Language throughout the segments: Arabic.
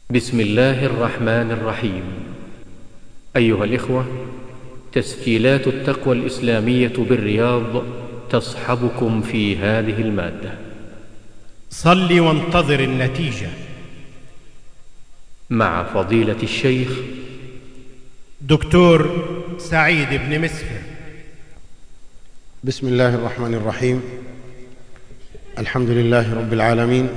بسم الله الرحمن الرحيم. أيها الإخوة، تسجيلات التقوى الإسلامية بالرياض تصحبكم في هذه المادة. صل وانتظر النتيجة مع فضيلة الشيخ دكتور سعيد بن مسفر. بسم الله الرحمن الرحيم. الحمد لله رب العالمين،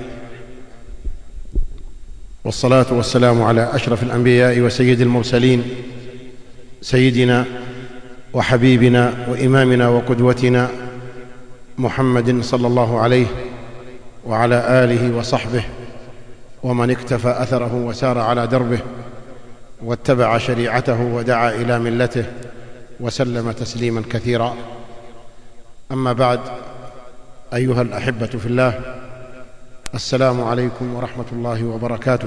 والصلاة والسلام على أشرف الأنبياء وسيد المرسلين، سيدنا وحبيبنا وإمامنا وقدوتنا محمد صلى الله عليه وعلى آله وصحبه ومن اكتفى أثره وسار على دربه واتبع شريعته ودعا إلى ملته وسلم تسليما كثيرا. أما بعد، أيها الأحبة في الله، السلام عليكم ورحمة الله وبركاته،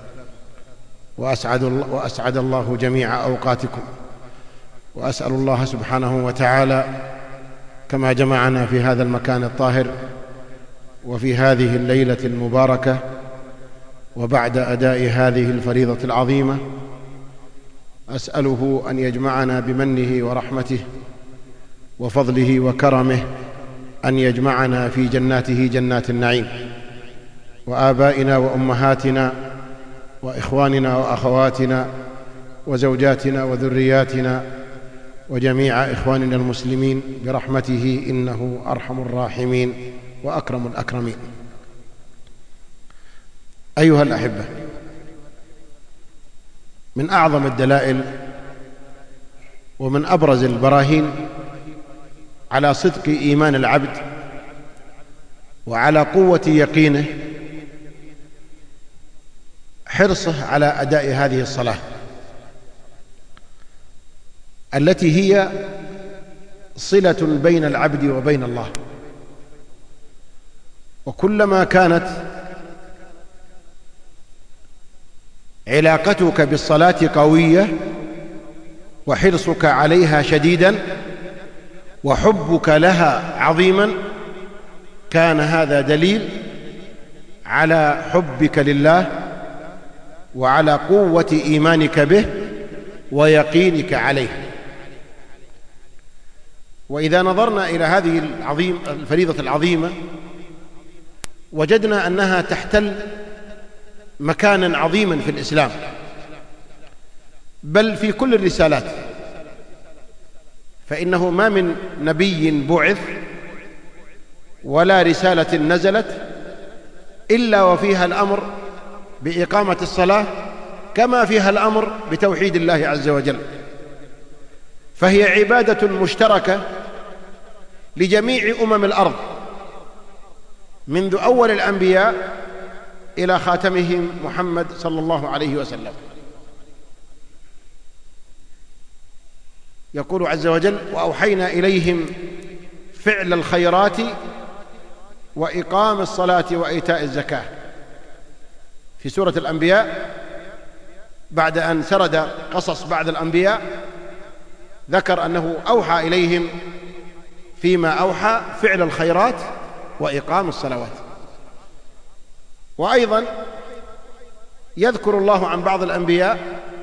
وأسعد الله جميع أوقاتكم، وأسأل الله سبحانه وتعالى كما جمعنا في هذا المكان الطاهر وفي هذه الليلة المباركة وبعد أداء هذه الفريضة العظيمة، أسأله أن يجمعنا بمنه ورحمته وفضله وكرمه، أن يجمعنا في جناته جنات النعيم، وآبائنا وأمهاتنا وإخواننا وأخواتنا وزوجاتنا وذرياتنا وجميع إخواننا المسلمين برحمته، إنه أرحم الراحمين وأكرم الأكرمين. أيها الأحبة، من أعظم الدلائل ومن أبرز البراهين على صدق إيمان العبد وعلى قوة يقينه حرصه على أداء هذه الصلاة التي هي صلة بين العبد وبين الله. وكلما كانت علاقتك بالصلاة قوية وحرصك عليها شديدا وحبك لها عظيما، كان هذا دليل على حبك لله وعلى قوة إيمانك به ويقينك عليه. وإذا نظرنا إلى هذه الفريضة العظيمة وجدنا أنها تحتل مكانا عظيما في الإسلام، بل في كل الرسالات، فإنه ما من نبي بعث ولا رسالة نزلت إلا وفيها الأمر بإقامة الصلاة كما فيها الأمر بتوحيد الله عز وجل، فهي عبادة مشتركة لجميع الأرض منذ أول الأنبياء إلى خاتمهم محمد صلى الله عليه وسلم. يقول عز وجل: وأوحينا إليهم فعل الخيرات وإقام الصلاة وإيتاء الزكاة. في سورة الأنبياء بعد أن سرد قصص بعض الأنبياء ذكر أنه أوحى إليهم فيما أوحى فعل الخيرات وإقام الصلوات. وأيضا يذكر الله عن بعض الأنبياء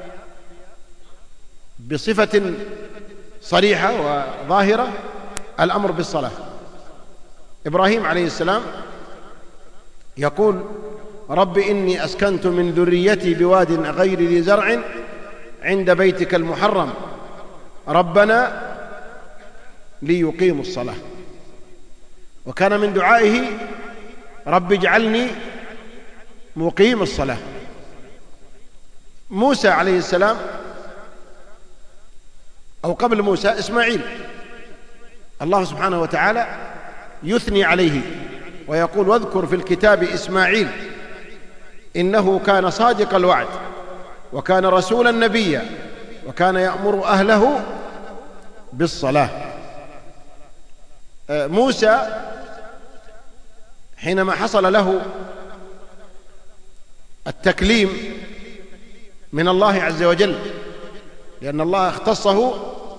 بصفة صريحة وظاهرة الأمر بالصلاة. إبراهيم عليه السلام يقول: رب إني أسكنت من ذريتي بواد غير ذي زرع عند بيتك المحرم ربنا ليقيموا الصلاة. وكان من دعائه: رب اجعلني مقيم الصلاة. موسى عليه السلام، أو قبل موسى إسماعيل، الله سبحانه وتعالى يثني عليه ويقول: واذكر في الكتاب إسماعيل إنه كان صادق الوعد وكان رسولا نبيا وكان يأمر أهله بالصلاة. موسى حينما حصل له التكليم من الله عز وجل، لأن الله اختصه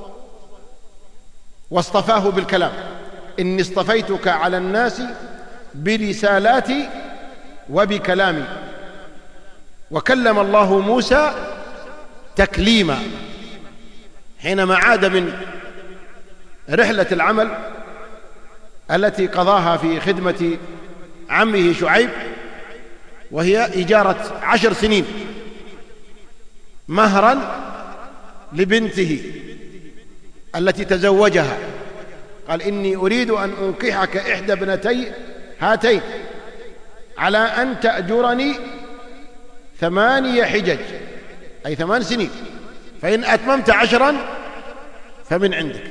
واصطفاه بالكلام: إني اصطفيتك على الناس برسالاتي وبكلامي. وكلم الله موسى تكليما حينما عاد من رحلة العمل التي قضاها في خدمة عمه شعيب، وهي إجارة 10 سنين مهرا لبنته التي تزوجها. قال: إني أريد أن أنكحك إحدى ابنتي هاتين على أن تأجرني 8 حجج، أي 8 سنين، فإن أتممت 10 فمن عندك.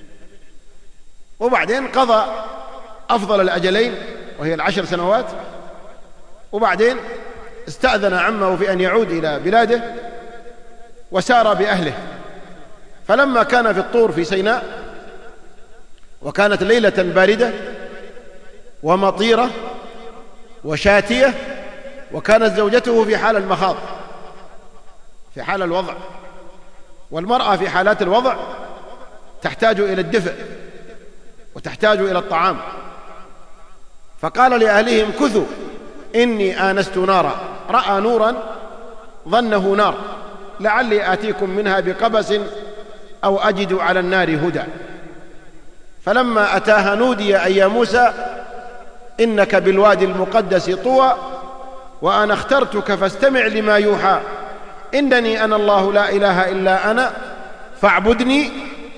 وبعدين قضى أفضل الأجلين وهي 10 سنوات، وبعدين استأذن عمه في أن يعود إلى بلاده وسار بأهله. فلما كان في الطور في سيناء وكانت ليلة باردة ومطيرة وشاتية، وكانت زوجته في حال المخاض، في حال الوضع، والمرأة في حالات الوضع تحتاج إلى الدفء وتحتاج إلى الطعام. فقال لأهلهم: كثوا إني آنست نارا. رأى نورا ظنه نار، لعلي آتيكم منها بقبس أو أجد على النار هدى. فلما أتاها نودي أي يا موسى إنك بالوادي المقدس طوى وأنا اخترتك فاستمع لما يوحى إنني أنا الله لا إله إلا أنا فاعبدني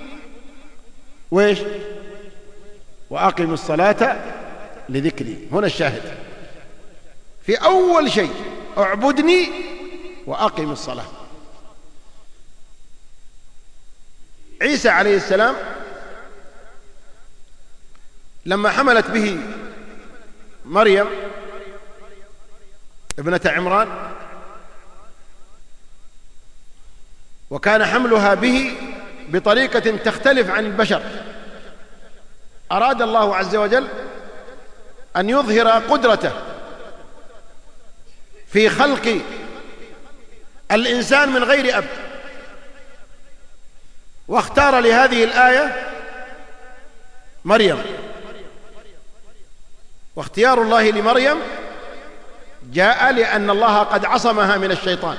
وأقم الصلاة لذكري. هنا الشاهد في أول شيء: اعبدني وأقم الصلاة. عيسى عليه السلام لما حملت به مريم ابنة عمران وكان حملها به بطريقة تختلف عن البشر، أراد الله عز وجل أن يظهر قدرته في خلق الإنسان من غير أب، واختار لهذه الآية مريم. واختيار الله لمريم جاء لأن الله قد عصمها من الشيطان،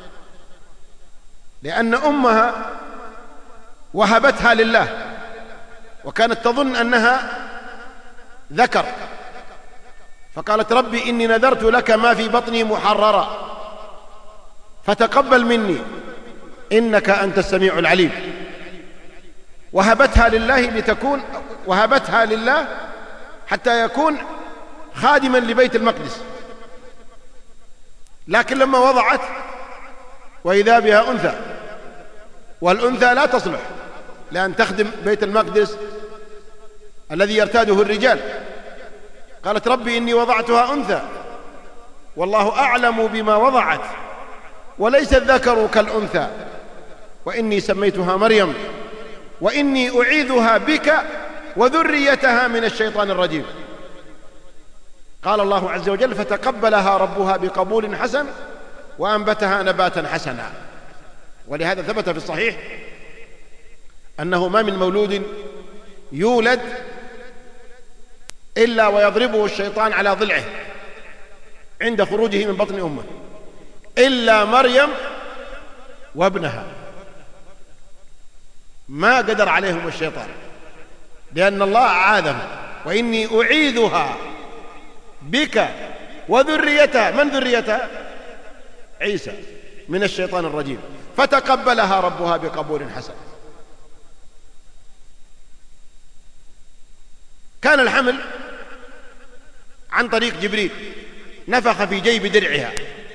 لأن أمها وهبتها لله وكانت تظن أنها ذكر، فقالت: ربي إني نذرت لك ما في بطني محررا فتقبل مني إنك أنت السميع العليم. وهبتها لله حتى يكون خادما لبيت المقدس. لكن لما وضعت وإذا بها أنثى، والأنثى لا تصلح لأن تخدم بيت المقدس الذي يرتاده الرجال، قالت: ربي إني وضعتها أنثى والله أعلم بما وضعت وليس الذكر كالأنثى وإني سميتها مريم وإني أعيذها بك وذريتها من الشيطان الرجيم. قال الله عز وجل: فتقبلها ربها بقبول حسن وأنبتها نباتا حسنا. ولهذا ثبت في الصحيح أنه ما من مولود يولد إلا ويضربه الشيطان على ضلعه عند خروجه من بطن أمه إلا مريم وابنها، ما قدر عليهم الشيطان لأن الله أعاذهم. وإني أعيذها بك وذريتها، من ذريتها؟ عيسى، من الشيطان الرجيم. فتقبلها ربها بقبول حسن. كان الحمل عن طريق جبريل، نفخ في جيب درعها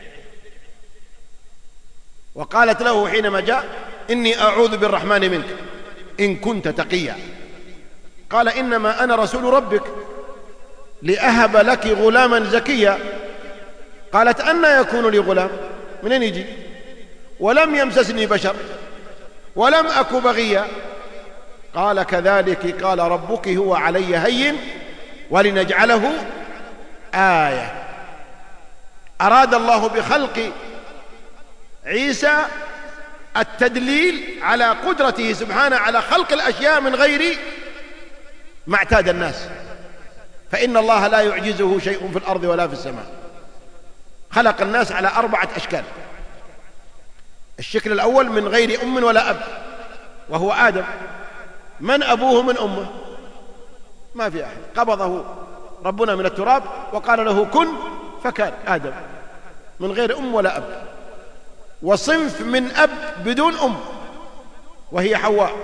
وقالت له حينما جاء: إني أعوذ بالرحمن منك إن كنت تقيا. قال: إنما أنا رسول ربك لأهب لك غلاما زكيا. قالت: أنى يكون لي غلام؟ منين يجي؟ ولم يمسسني بشر ولم أك بغيا. قال: كذلك قال ربك هو علي هين ولنجعله آية. أراد الله بخلق عيسى التدليل على قدرته سبحانه على خلق الأشياء من غير ما اعتاد الناس، فإن الله لا يعجزه شيء في الأرض ولا في السماء. خلق الناس على 4 أشكال. الشكل الأول من غير أم ولا أب، وهو آدم. من أبوه من أمه؟ ما في أحد. قبضه ربنا من التراب وقال له كن فكان آدم، من غير أم ولا أب. وصنف من أب بدون أم، وهي حواء،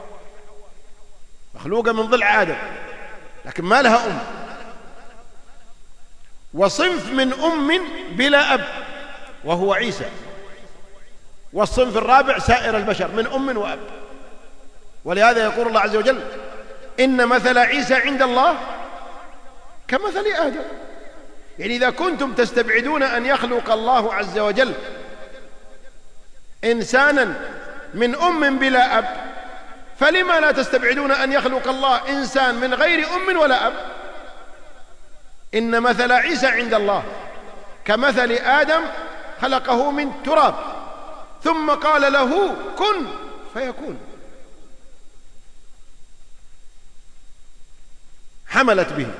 مخلوقة من ضلع آدم لكن ما لها أم. وصنف من أم بلا أب، وهو عيسى. والصنف الرابع سائر البشر من أم وأب. ولهذا يقول الله عز وجل إن مثل عيسى عند الله كمثل آدم. يعني إذا كنتم تستبعدون أن يخلق الله عز وجل إنسانا من أم بلا أب، فلما لا تستبعدون أن يخلق الله إنسان من غير أم ولا أب؟ إن مثل عيسى عند الله كمثل آدم خلقه من تراب ثم قال له كن فيكون. حملت به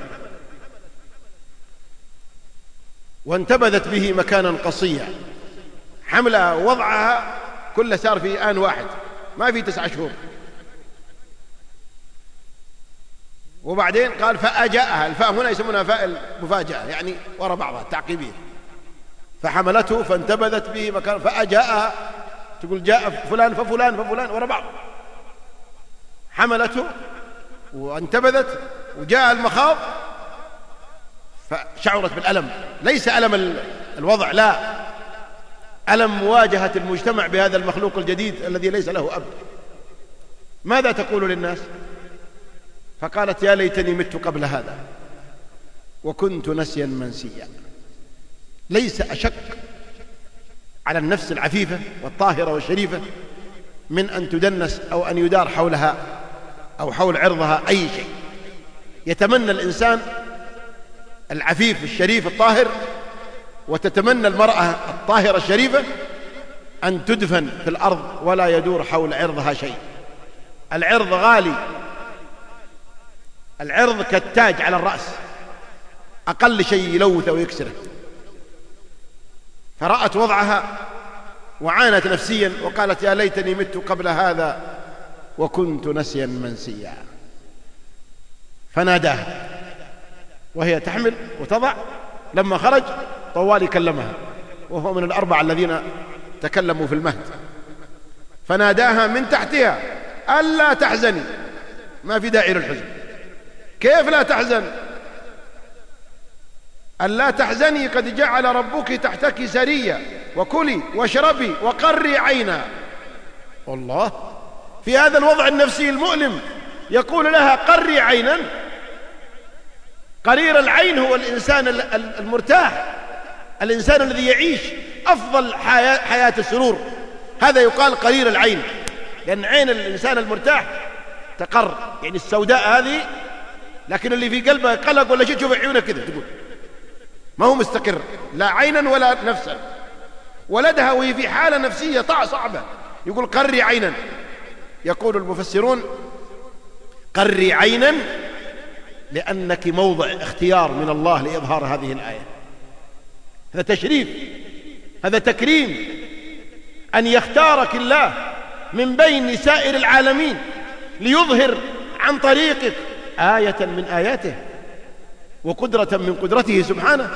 وانتبذت به مكانا قصيا. حملها ووضعها كله صار في آن واحد، ما في 9 شهور. وبعدين قال فأجاءها. الفاء هنا يسمونها فاء المفاجأة، يعني وراء بعضها تعقيبية. فحملته فانتبذت به مكان فأجاءها، تقول جاء فلان ففلان ففلان وراء بعض. حملته وانتبذت وجاء المخاض فشعرت بالألم، ليس ألم الوضع، لا، ألم مواجهة المجتمع بهذا المخلوق الجديد الذي ليس له أب. ماذا تقول للناس؟ فقالت يا ليتني مت قبل هذا وكنت نسيا منسيا. ليس أشق على النفس العفيفة والطاهرة والشريفة من أن تدنس أو أن يدار حولها أو حول عرضها أي شيء. يتمنى الإنسان العفيف الشريف الطاهر، وتتمنى المرأة الطاهرة الشريفة أن تدفن في الأرض ولا يدور حول عرضها شيء. العرض غالي، العرض كالتاج على الرأس، أقل شيء يلوثه ويكسره. فرأت وضعها وعانت نفسيا وقالت يا ليتني مت قبل هذا وكنت نسيا منسيا. فناداها وهي تحمل وتضع. لما خرج طوال كلمها، وهو من 4 الذين تكلموا في المهد. فناداها من تحتها ألا تحزني. ما في داعي للحزن. كيف لا تحزن؟ ألا تحزني قد جعل ربك تحتك سريا وكلي واشربي وقري عينا. والله في هذا الوضع النفسي المؤلم يقول لها قري عينا. قرير العين هو الإنسان المرتاح، الإنسان الذي يعيش أفضل حياة السرور، هذا يقال قرير العين، لأن عين الإنسان المرتاح تقر، يعني السوداء هذه، لكن اللي في قلبه قلق ولا شيء تشوف عيونه كذا تقول ما هو مستقر لا عينا ولا نفسا. ولدها وهي في حالة نفسية صعبة يقول قري عينا. يقول المفسرون قري عينا لأنك موضع اختيار من الله لإظهار هذه الآية. هذا تشريف، هذا تكريم، أن يختارك الله من بين سائر العالمين ليظهر عن طريقك آية من آياته وقدرة من قدرته سبحانه.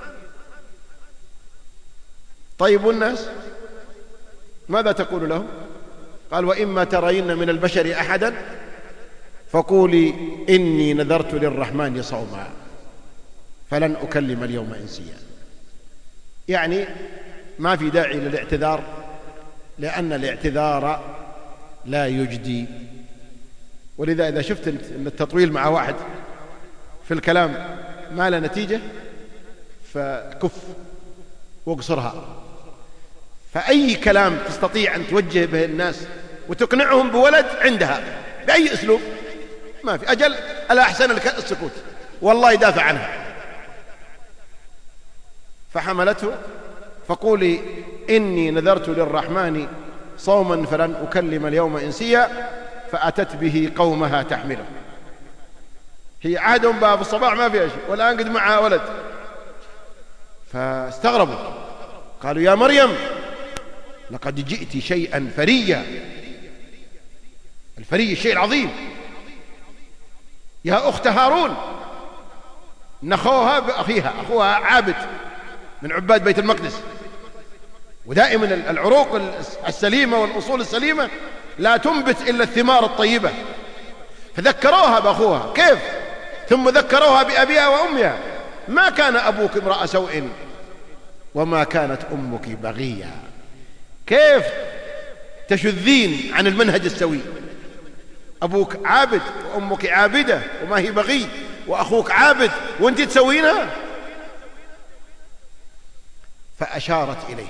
طيب والناس ماذا تقول لهم؟ قال وإما ترين من البشر أحدا فقولي إني نذرت للرحمن صوما فلن أكلم اليوم إنسيا. يعني ما في داعي للاعتذار، لأن الاعتذار لا يجدي. ولذا إذا شفت أن التطويل مع واحد في الكلام ما له نتيجة فكف واقصرها. فأي كلام تستطيع أن توجه به الناس وتقنعهم بولد عندها بأي أسلوب ما في أجل، ألا أحسن السكوت والله يدافع عنها. فحملته فقولي إني نذرت للرحمن صوما فلن أكلم اليوم إنسيا. فأتت به قومها تحمله. هي عهدهم بها في الصباح ما فيها شيء، والآن قد معها ولد. فاستغربوا، قالوا يا مريم لقد جئت شيئا فريا. الفري الشيء العظيم. يا أخت هارون، نخوها بأخيها، أخوها عابد من عباد بيت المقدس، ودائما العروق السليمة والأصول السليمة لا تنبت إلا الثمار الطيبة، فذكروها بأخوها. كيف؟ ثم ذكروها بأبيها وأمها. ما كان أبوك امرأ سوء وما كانت أمك بغيا. كيف تشذين عن المنهج السوي؟ أبوك عابد وأمك عابدة وما هي بغي، وأخوك عابد وأنت تسوينها. فأشارت إليه،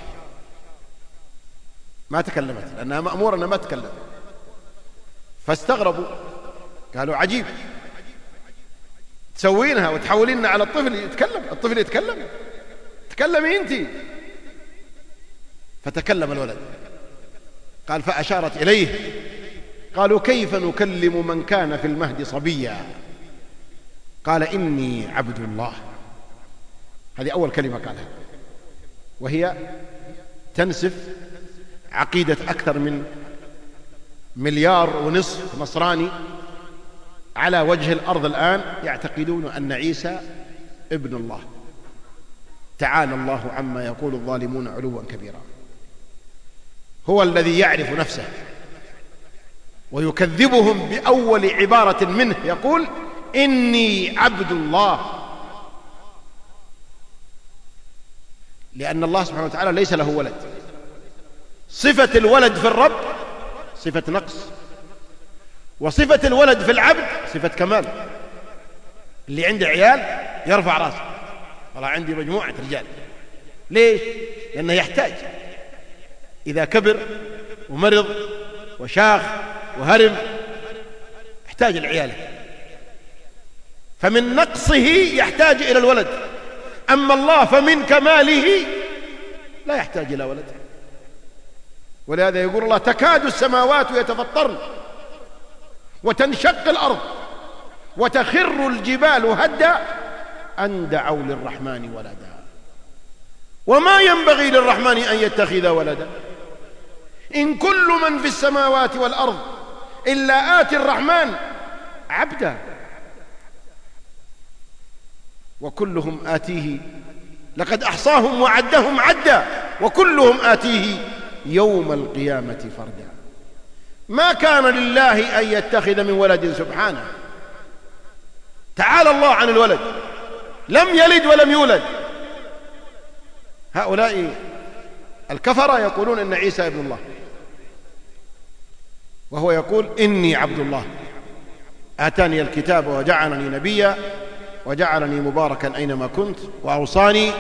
ما تكلمت لأنها مأمورة أنها ما تكلم. فاستغربوا، قالوا عجيب تسوينها وتحوليننا على الطفل يتكلم. الطفل يتكلم؟ تكلمي أنت. فتكلم الولد، قال فأشارت إليه. قالوا كيف نكلم من كان في المهد صبيا؟ قال إني عبد الله. هذه أول كلمة قالها، وهي تنسف عقيدة أكثر من 1.5 مليار نصراني على وجه الأرض الآن يعتقدون أن عيسى ابن الله. تعالى الله عما يقول الظالمون علوا كبيرا. هو الذي يعرف نفسه ويكذبهم بأول عبارة منه، يقول إني عبد الله، لأن الله سبحانه وتعالى ليس له ولد. صفة الولد في الرب صفة نقص، وصفة الولد في العبد صفة كمال. اللي عنده عيال يرفع راسه، والله عندي مجموعة رجال. ليش؟ لأنه يحتاج. إذا كبر ومرض وشاخ وهرم يحتاج العيال، فمن نقصه يحتاج إلى الولد. أما الله فمن كماله لا يحتاج إلى ولد. ولهذا يقول الله تكاد السماوات يتفطرن وتنشق الأرض وتخر الجبال هدا أن دعوا للرحمن ولدا وما ينبغي للرحمن أن يتخذ ولدا إن كل من في السماوات والأرض إلا آتي الرحمن عبدا وكلهم آتيه لقد أحصاهم وعدهم عدا وكلهم آتيه يوم القيامة فردا. ما كان لله أن يتخذ من ولد سبحانه، تعالى الله عن الولد، لم يلد ولم يولد. هؤلاء الكفرة يقولون إن عيسى ابن الله، وهو يقول إني عبد الله آتاني الكتاب وجعلني نبيا وجعلني مباركا أينما كنت وأوصاني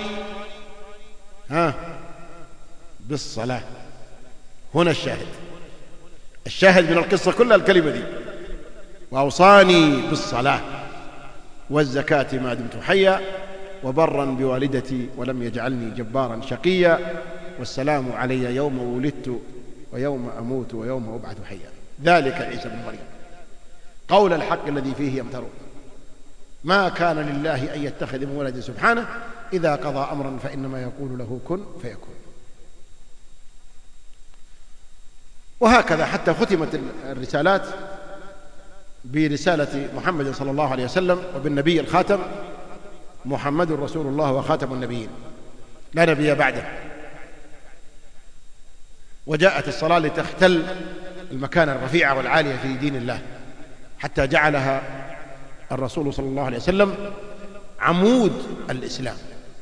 بالصلاة. هنا الشاهد من القصة كلها الكلمة دي، وأوصاني بالصلاة والزكاة ما دمت حيا وبرا بوالدتي ولم يجعلني جبارا شقيا والسلام علي يوم ولدت ويوم أموت ويوم أبعث حيا. ذلك عيسى بن مريم قول الحق الذي فيه يمترون. ما كان لله أن يتخذ من ولد سبحانه إذا قضى أمرا فإنما يقول له كن فيكون. وهكذا حتى ختمت الرسالات برسالة محمد صلى الله عليه وسلم وبالنبي الخاتم محمد رسول الله وخاتم النبيين لا نبي بعده. وجاءت الصلاة لتختل المكانة الرفيعة والعالية في دين الله حتى جعلها الرسول صلى الله عليه وسلم عمود الإسلام.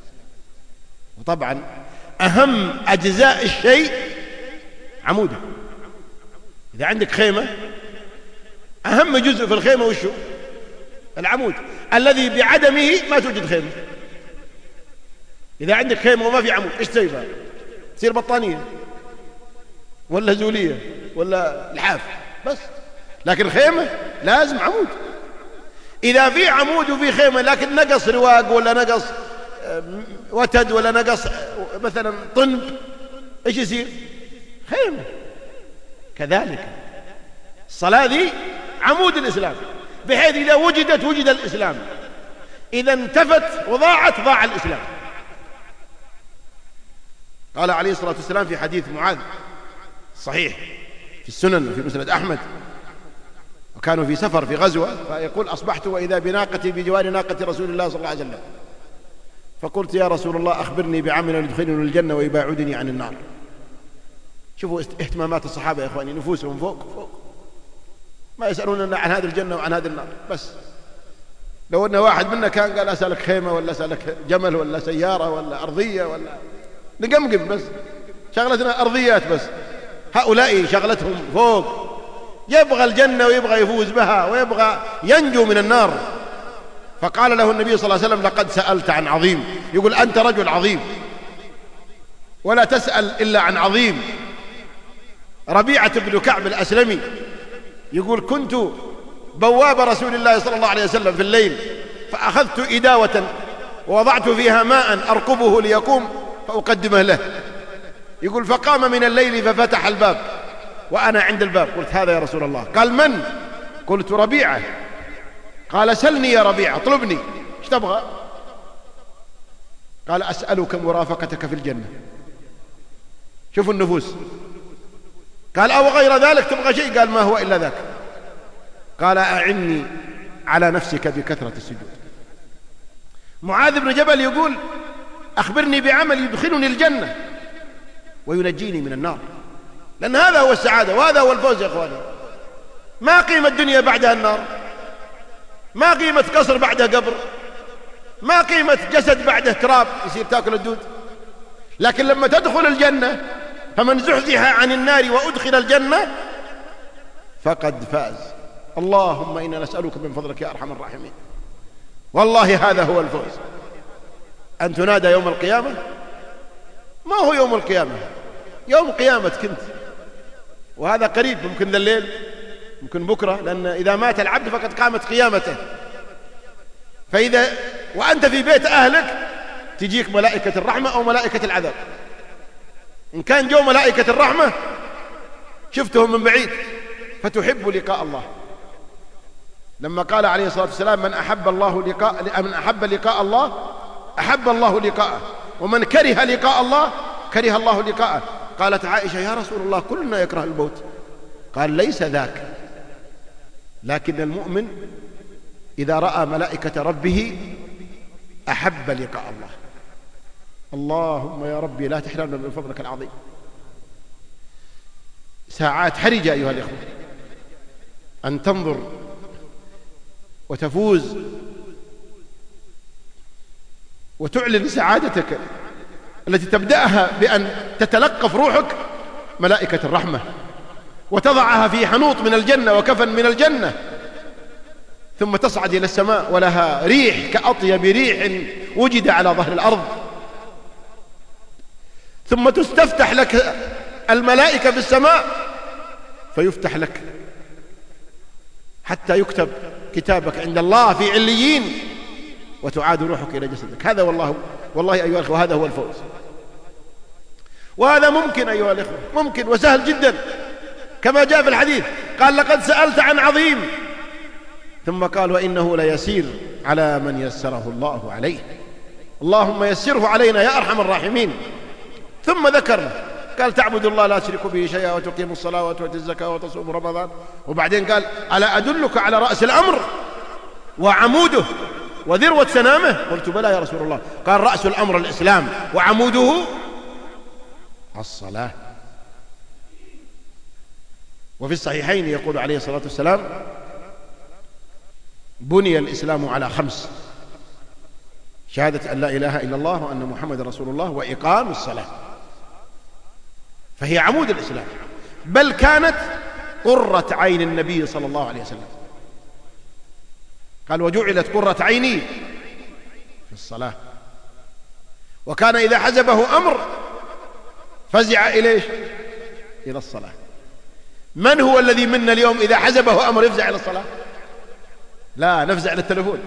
وطبعا أهم أجزاء الشيء عموده. إذا عندك خيمة أهم جزء في الخيمة وشو؟ العمود الذي بعدمه ما توجد خيمة. إذا عندك خيمة وما في عمود إيش تسوي بها؟ تصير بطانية ولا زولية ولا لحاف بس. لكن الخيمة لازم عمود. إذا في عمود وفي خيمة لكن نقص رواق ولا نقص وتد ولا نقص مثلا طنب إيش يصير؟ خيمة. كذلك الصلاة ذي عمود الإسلام، بحيث إذا وجدت وجد الإسلام، إذا انتفت وضاعت ضاع الإسلام. قال عليه الصلاة والسلام في حديث معاذ صحيح في السنن وفي مسند أحمد، وكانوا في سفر في غزوة، فيقول أصبحت وإذا بناقتي بجوار ناقة رسول الله صلى الله عليه وسلم، فقلت يا رسول الله أخبرني بعمل يدخلني الجنة ويباعدني عن النار. شوفوا اهتمامات الصحابة يا إخواني، نفوسهم فوق ما يسألون عن هذه الجنة وعن هذه النار. بس لو أن واحد منا كان قال أسألك خيمة ولا أسألك جمل ولا سيارة ولا أرضية ولا نقمقم، بس شغلتنا أرضيات، بس هؤلاء شغلتهم فوق، يبغى الجنة ويبغى يفوز بها ويبغى ينجو من النار. فقال له النبي صلى الله عليه وسلم لقد سألت عن عظيم، يقول أنت رجل عظيم ولا تسأل إلا عن عظيم. ربيعة بن كعب الأسلمي يقول كنت بواب رسول الله صلى الله عليه وسلم في الليل، فأخذت إداوة ووضعت فيها ماء أركبه ليقوم فأقدمه له. يقول فقام من الليل ففتح الباب وأنا عند الباب، قلت هذا يا رسول الله. قال من؟ قلت ربيعة. قال سلني يا ربيعة، اطلبني، ايش تبغى؟ قال أسألك مرافقتك في الجنة. شوفوا النفوس. قال أو غير ذلك تبغى شيء؟ قال ما هو إلا ذاك. قال أعني على نفسك بكثرة السجود. معاذ بن جبل يقول أخبرني بعمل يدخلني الجنة وينجيني من النار، لأن هذا هو السعادة وهذا هو الفوز يا أخواني. ما قيمة الدنيا بعدها النار، ما قيمة قصر بعدها قبر، ما قيمة جسد بعده تراب يصير تاكل الدود. لكن لما تدخل الجنة فمن زحزح عن النار وأدخل الجنة فقد فاز. اللهم إنا نسألك من فضلك يا أرحم الراحمين. والله هذا هو الفوز، أن تنادى يوم القيامة. ما هو يوم القيامة؟ يوم قيامتك أنت، وهذا قريب، ممكن ذا الليل ممكن بكرة، لأن إذا مات العبد فقد قامت قيامته. فإذا وأنت في بيت أهلك تجيك ملائكة الرحمة أو ملائكة العذاب. إن كان جو ملائكة الرحمة شفتهم من بعيد فتحب لقاء الله، لما قال عليه الصلاة والسلام من أحب لقاء الله أحب الله لقاءه، ومن كره لقاء الله كره الله لقاءه. قالت عائشة يا رسول الله كلنا يكره الموت. قال ليس ذاك، لكن المؤمن إذا رأى ملائكة ربه أحب لقاء الله. اللهم يا ربي لا تحرمنا من فضلك العظيم. ساعات حرجة أيها الإخوة أن تنظر وتفوز وتعلن سعادتك التي تبدأها بأن تتلقف روحك ملائكة الرحمة وتضعها في حنوط من الجنة وكفن من الجنة، ثم تصعد إلى السماء ولها ريح كأطيب ريح وجد على ظهر الأرض، ثم تستفتح لك الملائكة في السماء فيفتح لك حتى يكتب كتابك عند الله في عليين وتعاد روحك إلى جسدك. هذا والله أيها الأخوة هذا هو الفوز. وهذا ممكن أيها الأخوة، ممكن وسهل جدا، كما جاء في الحديث قال لقد سألت عن عظيم، ثم قال وإنه ليسير على من يسره الله عليه. اللهم يسره علينا يا أرحم الراحمين. ثم ذكر قال تعبد الله لا تشرك به شيئا وتقيم الصلاة وتؤتي الزكاة وتصوم رمضان، وبعدين قال ألا أدلك على رأس الأمر وعموده وذروة سنامه؟ قلت بلى يا رسول الله. قال رأس الأمر الإسلام وعموده الصلاة. وفي الصحيحين يقول عليه الصلاة والسلام بني الإسلام على 5: شهادة أن لا إله إلا الله وأن محمد رسول الله وإقام الصلاة. فهي عمود الإسلام، بل كانت قرة عين النبي صلى الله عليه وسلم. قال وجعلت قرة عيني في الصلاة. وكان إذا حزبه أمر فزع إليه إلى الصلاة. من هو الذي منا اليوم إذا حزبه أمر يفزع إلى الصلاة؟ لا، نفزع للتلفون،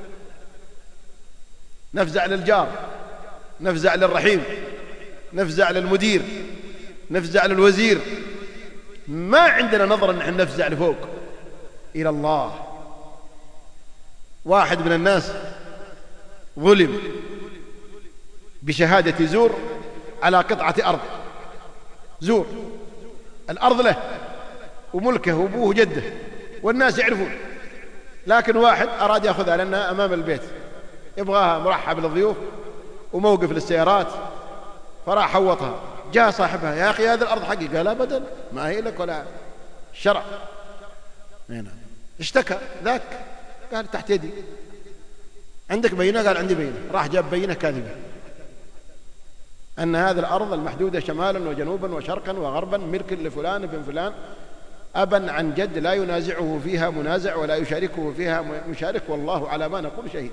نفزع للجار، نفزع للرحيم، نفزع للمدير، نفزع للوزير. ما عندنا نظرة نحن نفزع لفوق إلى الله. واحد من الناس ظلم بشهادة زور على قطعة أرض، زور، الأرض له وملكه وأبوه وجده والناس يعرفون، لكن واحد أراد يأخذها لأنها أمام البيت، يبغاها مرحب للضيوف وموقف للسيارات، فراح حوطها. جاء صاحبها: يا أخي هذه الأرض حقي. قال: أبدا ما هي لك ولا الشرع. هنا اشتكى ذاك، قال: تحت يدي. عندك بينة؟ قال: عندي بينة. راح جاب بينة كاذبة أن هذه الأرض المحدودة شمالا وجنوبا وشرقا وغربا ملك لفلان بن فلان، أبا عن جد، لا ينازعه فيها منازع ولا يشاركه فيها مشارك، والله على ما نقول شهيد.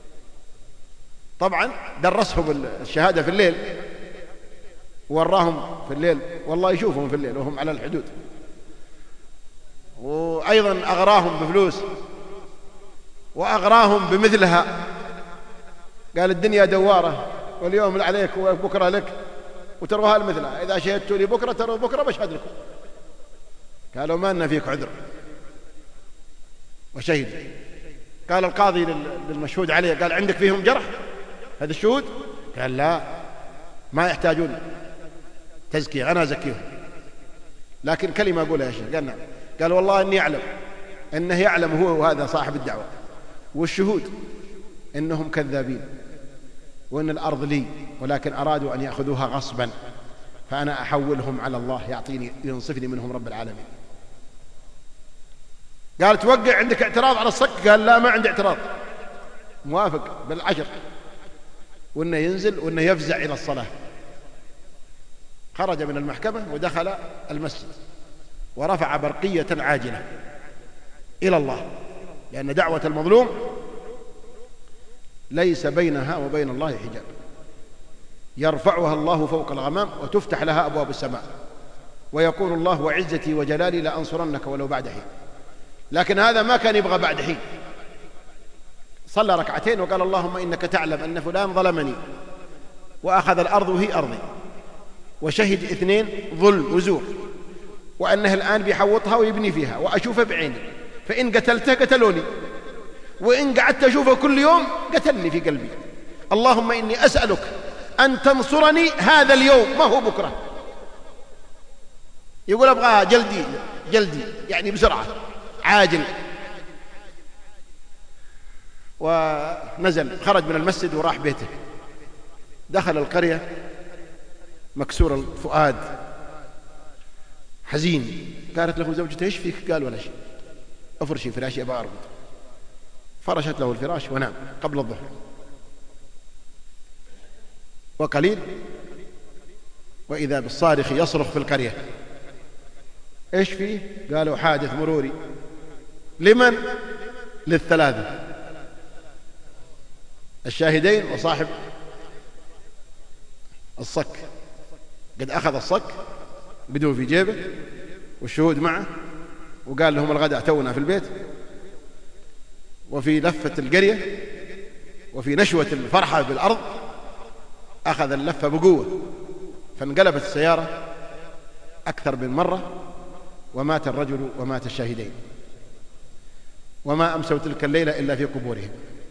طبعا درسهم الشهادة في الليل ووراهم في الليل، والله يشوفهم في الليل وهم على الحدود. وأيضا أغراهم بفلوس وأغراهم بمثلها. قال: الدنيا دوارة، واليوم عليك وبكرة لك، وتروها المثلها، إذا شهدتوا لي بكرة تروا بكرة بشهد لكم. قالوا: ما لنا فيك عذر، وشهد. قال القاضي للمشهود عليه: قال: عندك فيهم جرح هذا الشهود؟ قال: لا، ما يحتاجون تزكية، أنا أزكيهم. لكن كلمة أقولها يا شيخ. قال: نعم. قال: والله إني أعلم أنه يعلم هو وهذا صاحب الدعوة والشهود إنهم كذابين، وإن الأرض لي، ولكن أرادوا أن يأخذوها غصبا، فأنا أحولهم على الله يعطيني ينصفني منهم رب العالمين. قال: توقع عندك اعتراض على الصك؟ قال: لا، ما عندي اعتراض، موافق بالعشر، وإنه ينزل وإنه يفزع إلى الصلاة. خرج من المحكمة ودخل المسجد ورفع برقية عاجلة إلى الله، لأن دعوة المظلوم ليس بينها وبين الله حجاب، يرفعها الله فوق الغمام وتفتح لها أبواب السماء، ويقول الله: وعزتي وجلالي لأنصرنك ولو بعد حين. لكن هذا ما كان يبغى بعد حين، صلى ركعتين وقال: اللهم إنك تعلم أن فلان ظلمني وأخذ الأرض وهي أرضي، وشهد 2 ظلم وزور، وأنه الآن بيحوطها ويبني فيها وأشوفه بعيني، فإن قتلته قتلوني، وإن قعدت أشوفه كل يوم قتلني في قلبي. اللهم إني أسألك أن تنصرني هذا اليوم، ما هو بكرة. يقول: أبغى جلدي جلدي، يعني بسرعة، عاجل. ونزل، خرج من المسجد وراح بيته. دخل القرية مكسور الفؤاد حزين. قالت له زوجته: ايش فيك؟ قال: ولا شيء، افرشي فراشي ابغى ارقد. فرشت له الفراش ونام قبل الظهر. وقليل وإذا بالصارخ يصرخ في القرية: ايش فيه؟ قالوا: حادث مروري. لمن؟ للثلاثة، الشاهدين وصاحب الصك. قد أخذ الصك بدون في جيبه والشهود معه، وقال لهم: الغداء تونا في البيت. وفي لفة القرية وفي نشوة الفرحة بالأرض أخذ اللفة بقوة، فانقلبت السيارة أكثر من مرة، ومات الرجل ومات الشاهدين، وما أمسوا تلك الليلة إلا في قبورهم.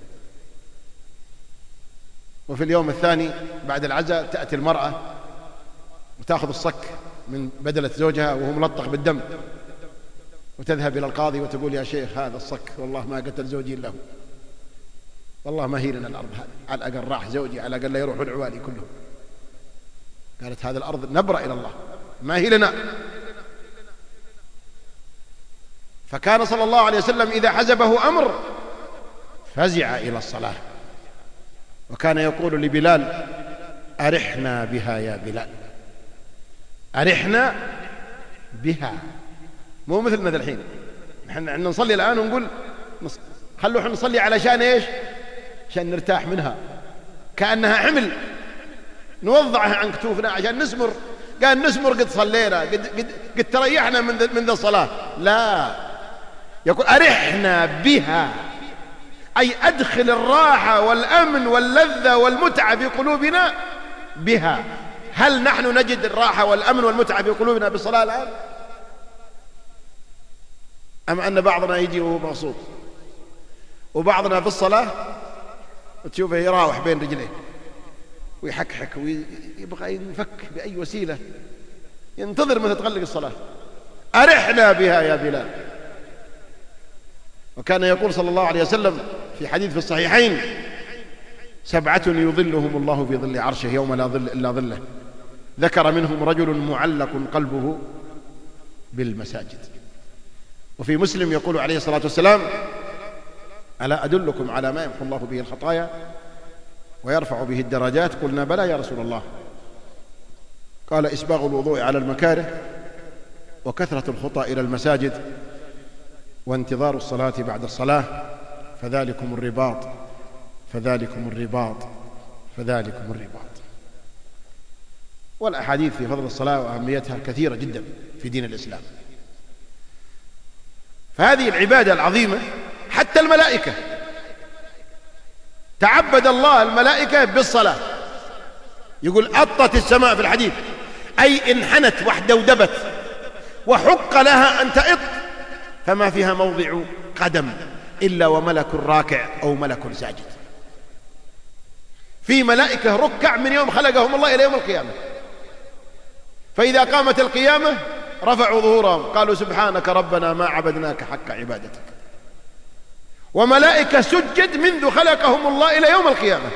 وفي اليوم الثاني بعد العزاء تأتي المرأة وتأخذ الصك من بدلة زوجها وهو ملطخ بالدم، وتذهب إلى القاضي وتقول: يا شيخ هذا الصك والله ما قتل زوجي إلا هو، والله ما هي لنا الأرض هذه، على الأقل راح زوجي، على الأقل يروح العوالي كلهم. قالت: هذه الأرض نبرأ إلى الله، ما هي لنا. فكان صلى الله عليه وسلم إذا حزبه أمر فزع إلى الصلاة، وكان يقول لبلال: أرحنا بها يا بلال، أرحنا بها. مو مثلنا ذا الحين، نحن نصلي الآن ونقول خلوا احنا نصلي علشان ايش؟ عشان نرتاح منها، كأنها حمل نوضعها عن كتوفنا عشان نسمر. قال: نسمر قد صلينا، قد تريحنا من ذا الصلاة. لا، يقول: أرحنا بها، أي أدخل الراحة والأمن واللذة والمتعة في قلوبنا بها. هل نحن نجد الراحة والأمن والمتعة في قلوبنا بالصلاة الآن؟ أم أن بعضنا يجي وهو مغصوب، وبعضنا في الصلاة وتشوفه يراوح بين رجليه ويحكحك ويبغى ينفك بأي وسيلة، ينتظر متى تغلق الصلاة. أرحنا بها يا بلال. وكان يقول صلى الله عليه وسلم في حديث في الصحيحين: 7 يظلهم الله في ظل عرشه يوم لا ظل إلا ظله، ذكر منهم رجل معلق قلبه بالمساجد. وفي مسلم يقول عليه الصلاة والسلام: ألا أدلكم على ما يمحو الله به الخطايا ويرفع به الدرجات؟ قلنا: بلى يا رسول الله. قال: إسباغ الوضوء على المكاره، وكثرة الخطى إلى المساجد، وانتظار الصلاة بعد الصلاة، فذلكم الرباط فذلكم الرباط فذلكم الرباط. والأحاديث في فضل الصلاة وأهميتها كثيرة جدا في دين الإسلام. فهذه العبادة العظيمة حتى الملائكة تعبد الله الملائكة بالصلاة. يقول: أطت السماء في الحديث، أي انحنت واحدودبت وحق لها أن تئط، فما فيها موضع قدم إلا وملك راكع أو ملك ساجد. في ملائكة ركع من يوم خلقهم الله إلى يوم القيامة، فإذا قامت القيامة رفعوا ظهورهم قالوا: سبحانك ربنا ما عبدناك حق عبادتك. وملائكة سجد منذ خلقهم الله إلى يوم القيامة،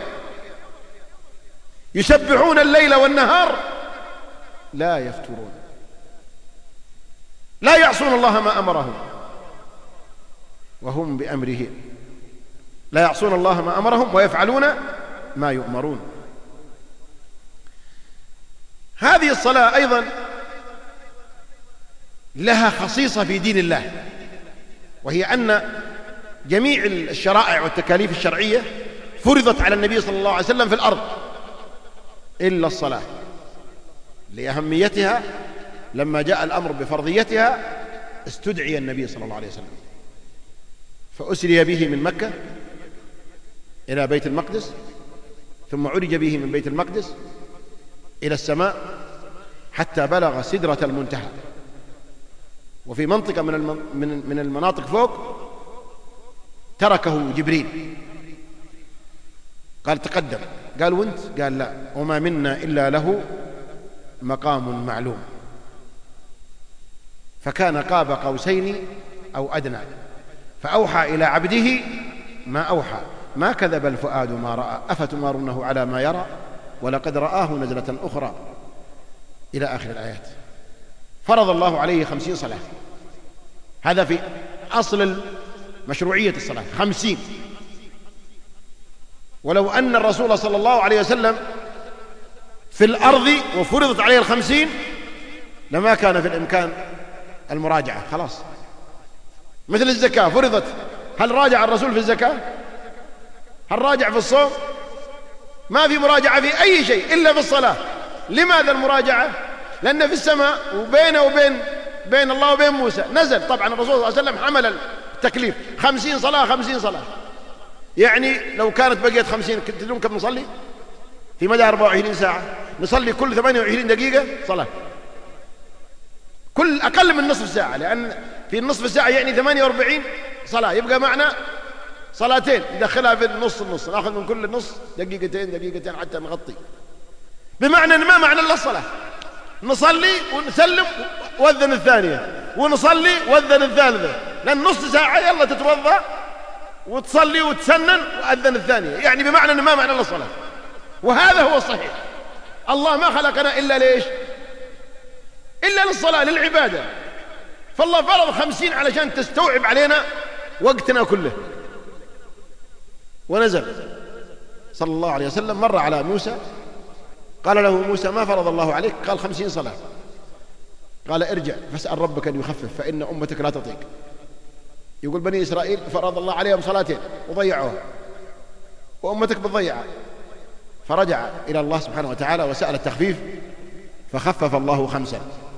يسبحون الليل والنهار لا يفترون، لا يعصون الله ما أمرهم وهم بأمره، لا يعصون الله ما أمرهم ويفعلون ما يؤمرون. هذه الصلاة أيضا لها خصيصة في دين الله، وهي أن جميع الشرائع والتكاليف الشرعية فرضت على النبي صلى الله عليه وسلم في الأرض إلا الصلاة، لأهميتها. لما جاء الأمر بفرضيتها استدعي النبي صلى الله عليه وسلم، فأسري به من مكة إلى بيت المقدس، ثم عرج به من بيت المقدس إلى السماء حتى بلغ سدرة المنتهى. وفي منطقة من المناطق فوق تركه جبريل، قال: تقدم. قال: وانت؟ قال: لا، وما منا إلا له مقام معلوم. فكان قاب قوسين أو أدنى، فأوحى إلى عبده ما أوحى، ما كذب الفؤاد ما رأى، أفتمارونه على ما يرى، ولقد رآه نزلة أخرى، إلى آخر الآيات. فرض الله عليه 50 صلاة. هذا في أصل مشروعية الصلاة 50. ولو أن الرسول صلى الله عليه وسلم في الأرض وفرضت عليه 50 لما كان في الإمكان المراجعة، خلاص. مثل الزكاة فرضت، هل راجع الرسول في الزكاة؟ هل راجع في الصوم؟ ما في مراجعة في أي شيء إلا في الصلاة. لماذا المراجعة؟ لأن في السماء وبينه بين الله وبين موسى نزل. طبعا الرسول صلى الله عليه وسلم حمل التكليف 50 صلاة 50 صلاة. يعني لو كانت بقيت 50 تدرون كم نصلي في مدى 24 ساعة؟ نصلي كل 28 دقيقة صلاة، كل أقل من نصف ساعة، لأن في النصف ساعة يعني 48 صلاة، يبقى معنا صلاتين ندخلها في النص، ناخذ من كل نص دقيقتين حتى نغطي. بمعنى أن ما معنى إلا الصلاة، نصلي ونسلم وأذن الثانية، ونصلي وأذن الثالثة، لأن نص ساعة يلا تتوضأ وتصلي وتسنن وأذن الثانية، يعني بمعنى أن ما معنى إلا الصلاة. وهذا هو الصحيح. الله ما خلقنا إلا ليش؟ إلا للصلاة، للعبادة. فالله فرض 50 علشان تستوعب علينا وقتنا كله. ونزل صلى الله عليه وسلم، مر على موسى، قال له موسى: ما فرض الله عليك؟ قال: 50 صلاة. قال: ارجع فاسأل ربك أن يخفف فإن أمتك لا تطيق. يقول بني إسرائيل فرض الله عليهم صلاتين وضيعوها، وأمتك بتضيعها. فرجع إلى الله سبحانه وتعالى وسأل التخفيف، فخفف الله 5.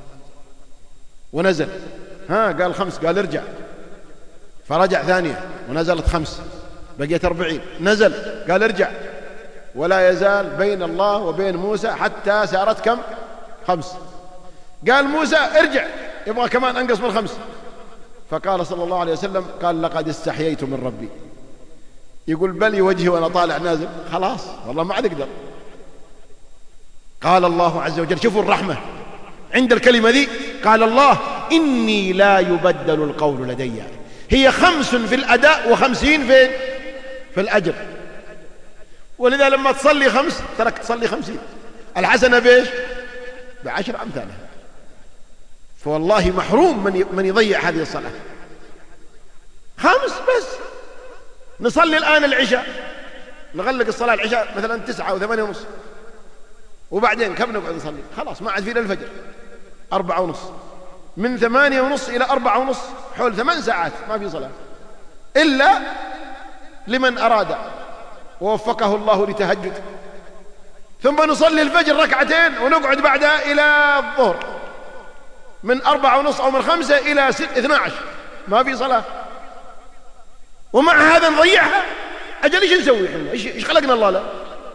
ونزل قال 5، قال: ارجع. فرجع ثانية ونزلت 5، بقيت 40. نزل قال: ارجع. ولا يزال بين الله وبين موسى حتى سارت كم؟ 5. قال موسى: ارجع، يبغى كمان أنقص من 5. فقال صلى الله عليه وسلم: قال: لقد استحييت من ربي. يقول بلي وجهي وأنا طالع نازل، خلاص والله ما عاد أقدر. قال الله عز وجل، شوفوا الرحمة عند الكلمة ذي، قال الله: إني لا يبدل القول لدي. هي 5 في الأداء و50 فين؟ في الأجر. ولذا لما تصلي 5 ترك تصلي 50، الحسنة بإيش؟ ب10 أمثالها. فوالله محروم من يضيع هذه الصلاة. 5 بس. نصلي الآن العشاء، نغلق الصلاة العشاء مثلا 9 أو 8:30، وبعدين كم نقعد نصلي؟ خلاص ما عاد فينا الفجر 4:30. من 8:30 إلى 4:30 حول 8 ساعات ما في صلاة، إلا لمن أراد ووفقه الله لتهجد. ثم نصلي الفجر 2 ركعتين ونقعد بعدها إلى الظهر، من 4:30 أو من 5 إلى 12 ما في صلاة، ومع هذا نضيعها. أجل إيش نسوي إحنا؟ إيش خلقنا الله له؟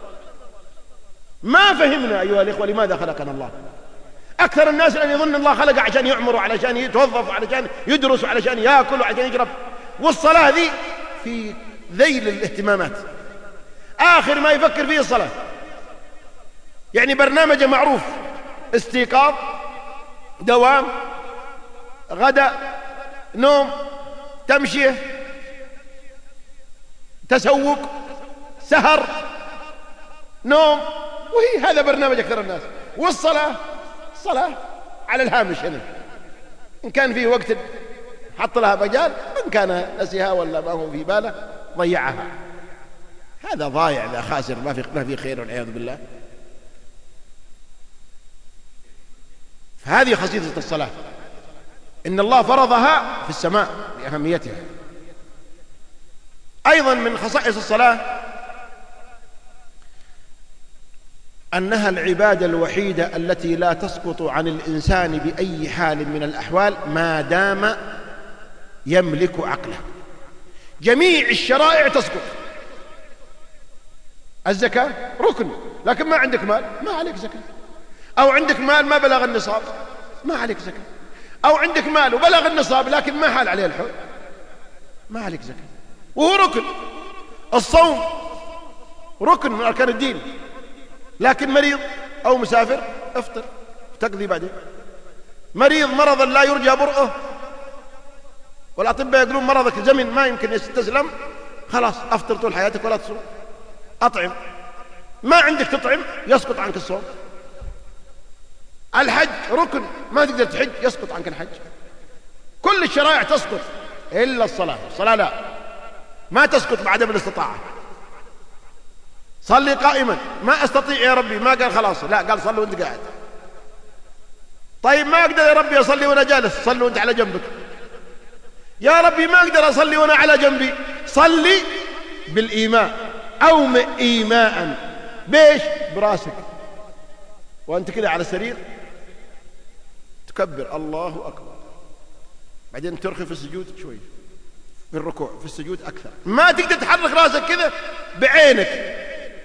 ما فهمنا أيها الإخوة لماذا خلقنا الله. أكثر الناس أن يظن الله خلق عشان يعمر وعلشان يتوظف وعلشان يدرس وعلشان يأكل وعلشان يشرب، والصلاة ذي في ذيل الاهتمامات، آخر ما يفكر فيه الصلاة. يعني برنامج معروف: استيقاظ، دوام، غداء، نوم، تمشية، تسوق، سهر، نوم، وهي هذا برنامج أكثر الناس. والصلاة الصلاة على الهامش هنا، إن كان فيه وقت حط لها مجال، إن كان نسيها ولا ما هو في باله ضيعها. هذا ضايع، ذا خاسر، ما في خير والعياذ بالله. فهذه خصيصة الصلاة، إن الله فرضها في السماء لأهميتها. أيضا من خصائص الصلاة أنها العبادة الوحيدة التي لا تسقط عن الإنسان بأي حال من الأحوال ما دام يملك عقله. جميع الشرائع تسقط. الزكاة ركن، لكن ما عندك مال ما عليك زكاة، أو عندك مال ما بلغ النصاب ما عليك زكاة، أو عندك مال وبلغ النصاب لكن ما حال عليه الحول ما عليك زكاة، وهو ركن. الصوم ركن من أركان الدين، لكن مريض أو مسافر افطر تقضي بعدين. مريض مرضا لا يرجى برؤه، والأطباء يقولون مرضك زمن ما يمكن يستسلم، خلاص افطر طول حياتك ولا تصوم. أطعم، ما عندك تطعم يسقط عنك الصوم. الحج ركن، ما تقدر تحج يسقط عنك الحج. كل الشرائع تسقط إلا الصلاة. الصلاة لا، ما تسقط بعدم الاستطاعة. صلي قائما، ما أستطيع يا ربي، ما قال خلاص، لا قال صلي وانت قاعد. طيب ما أقدر يا ربي أصلي وأنا جالس، صلي وانت على جنبك. يا ربي ما أقدر أصلي وأنا على جنبي، صلي بالإيماء، أومئ إيماء بيش براسك وأنت كده على السرير، تكبر الله أكبر، بعدين ترخي في السجود شوي، في الركوع، في السجود أكثر. ما تقدر تحرك راسك كده بعينك.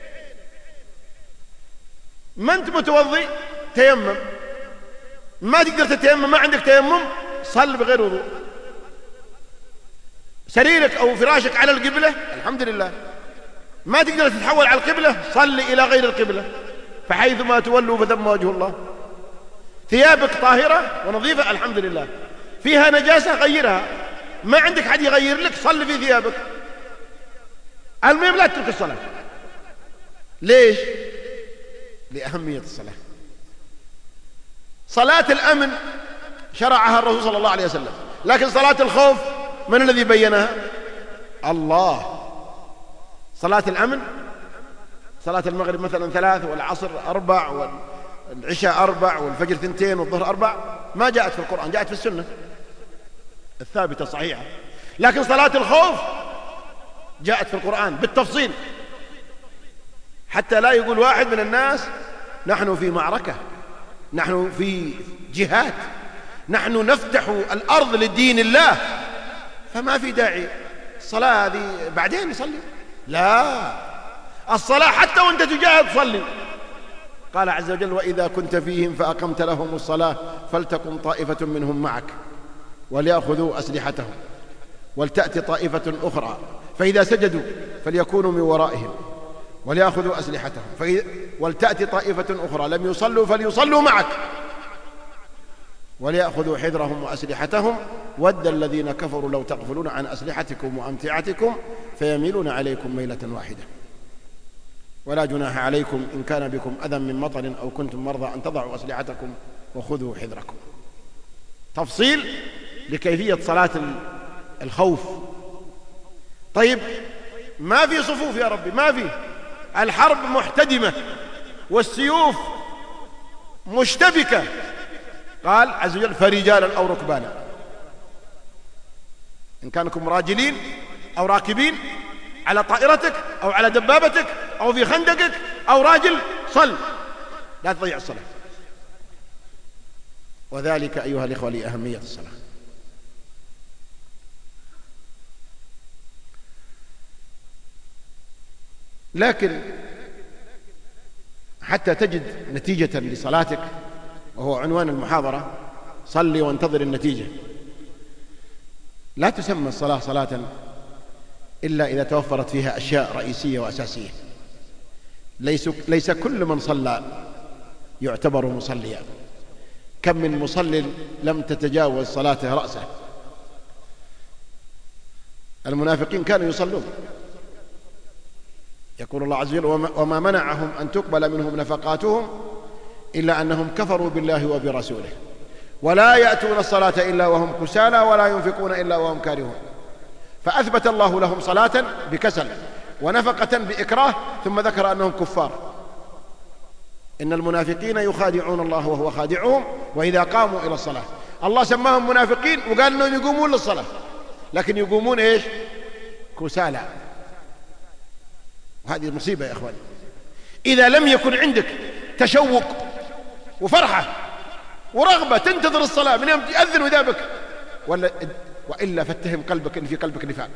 ما أنت متوضي تيمم، ما تقدر تتيمم، ما عندك تيمم صل بغير وضوء. سريرك أو فراشك على القبلة الحمد لله، ما تقدر تتحول على القبلة صل إلى غير القبلة، فحيث ما تولوا فثم وجه الله. ثيابك طاهرة ونظيفة الحمد لله، فيها نجاسة غيرها، ما عندك حد يغير لك صل في ثيابك. المهم لا تترك الصلاة. ليش؟ لأهمية الصلاة. صلاة الأمن شرعها الرسول صلى الله عليه وسلم، لكن صلاة الخوف من الذي بينها؟ الله. صلاة الأمن صلاة المغرب مثلا 3 والعصر 4 والعشاء 4 والفجر 2 والظهر 4 ما جاءت في القرآن، جاءت في السنة الثابتة صحيحة. لكن صلاة الخوف جاءت في القرآن بالتفصيل، حتى لا يقول واحد من الناس نحن في معركة، نحن في جهاد، نحن نفتح الأرض لدين الله، فما في داعي الصلاة هذه بعدين يصلي. لا، الصلاة حتى وانت تجاهد صلي. قال عز وجل وإذا كنت فيهم فأقمت لهم الصلاة فلتقم طائفة منهم معك وليأخذوا أسلحتهم ولتأتي طائفة أخرى فإذا سجدوا فليكونوا من ورائهم وليأخذوا أسلحتهم ولتأتي طائفة أخرى لم يصلوا فليصلوا معك وليأخذوا حذرهم وأسلحتهم ود الذين كفروا لو تغفلون عن أسلحتكم وأمتعتكم فيميلون عليكم ميلة واحدة ولا جناح عليكم إن كان بكم أذى من مطر أو كنتم مرضى أن تضعوا أسلحتكم وخذوا حذركم. تفصيل لكيفية صلاة الخوف. طيب ما في صفوف يا ربي، ما في، الحرب محتدمة والسيوف مشتبكة. قال عز وجل فرجالا أو ركبانا، إن كانكم راجلين أو راكبين على طائرتك أو على دبابتك أو في خندقك أو راجل صل، لا تضيع الصلاة. وذلك أيها الإخوة لأهمية الصلاة. لكن حتى تجد نتيجة لصلاتك، وهو عنوان المحاضرة، صلي وانتظر النتيجة. لا تسمى الصلاة صلاة إلا إذا توفرت فيها أشياء رئيسية وأساسية. ليس كل من صلى يعتبر مصليا. كم من مصل لم تتجاوز صلاته رأسه. المنافقين كانوا يصلون، يقول الله عز وجل وما منعهم أن تقبل منهم نفقاتهم إلا أنهم كفروا بالله وبرسوله ولا يأتون الصلاة إلا وهم كسالى ولا ينفقون إلا وهم كارهون. فأثبت الله لهم صلاة بكسل ونفقة بإكراه، ثم ذكر أنهم كفار. إن المنافقين يخادعون الله وهو خادعهم وإذا قاموا إلى الصلاة. الله سماهم منافقين وقال أنهم يقومون للصلاة، لكن يقومون إيش؟ كسالى. وهذه مصيبة يا إخواني. إذا لم يكن عندك تشوق وفرحة ورغبة تنتظر الصلاة من يوم يأذن وإذا بك وإلا فاتهم قلبك إن في قلبك نفاق.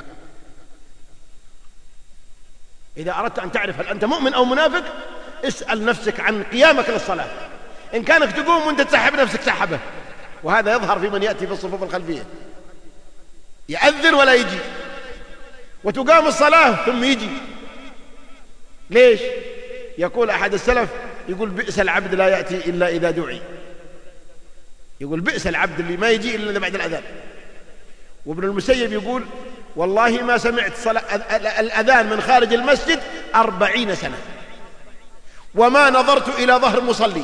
إذا أردت أن تعرف هل أنت مؤمن أو منافق اسأل نفسك عن قيامك للصلاة. إن كانك تقوم وأنت تسحب نفسك سحبه، وهذا يظهر في من يأتي في الصفوف الخلفية يأذن ولا يجي، وتقام الصلاة ثم يجي. ليش؟ يقول أحد السلف، يقول بئس العبد لا يأتي إلا إذا دعي. يقول بئس العبد اللي ما يجي إلا بعد الأذان. وابن المسيب يقول والله ما سمعت الأذان من خارج المسجد 40 سنة وما نظرت إلى ظهر مصلي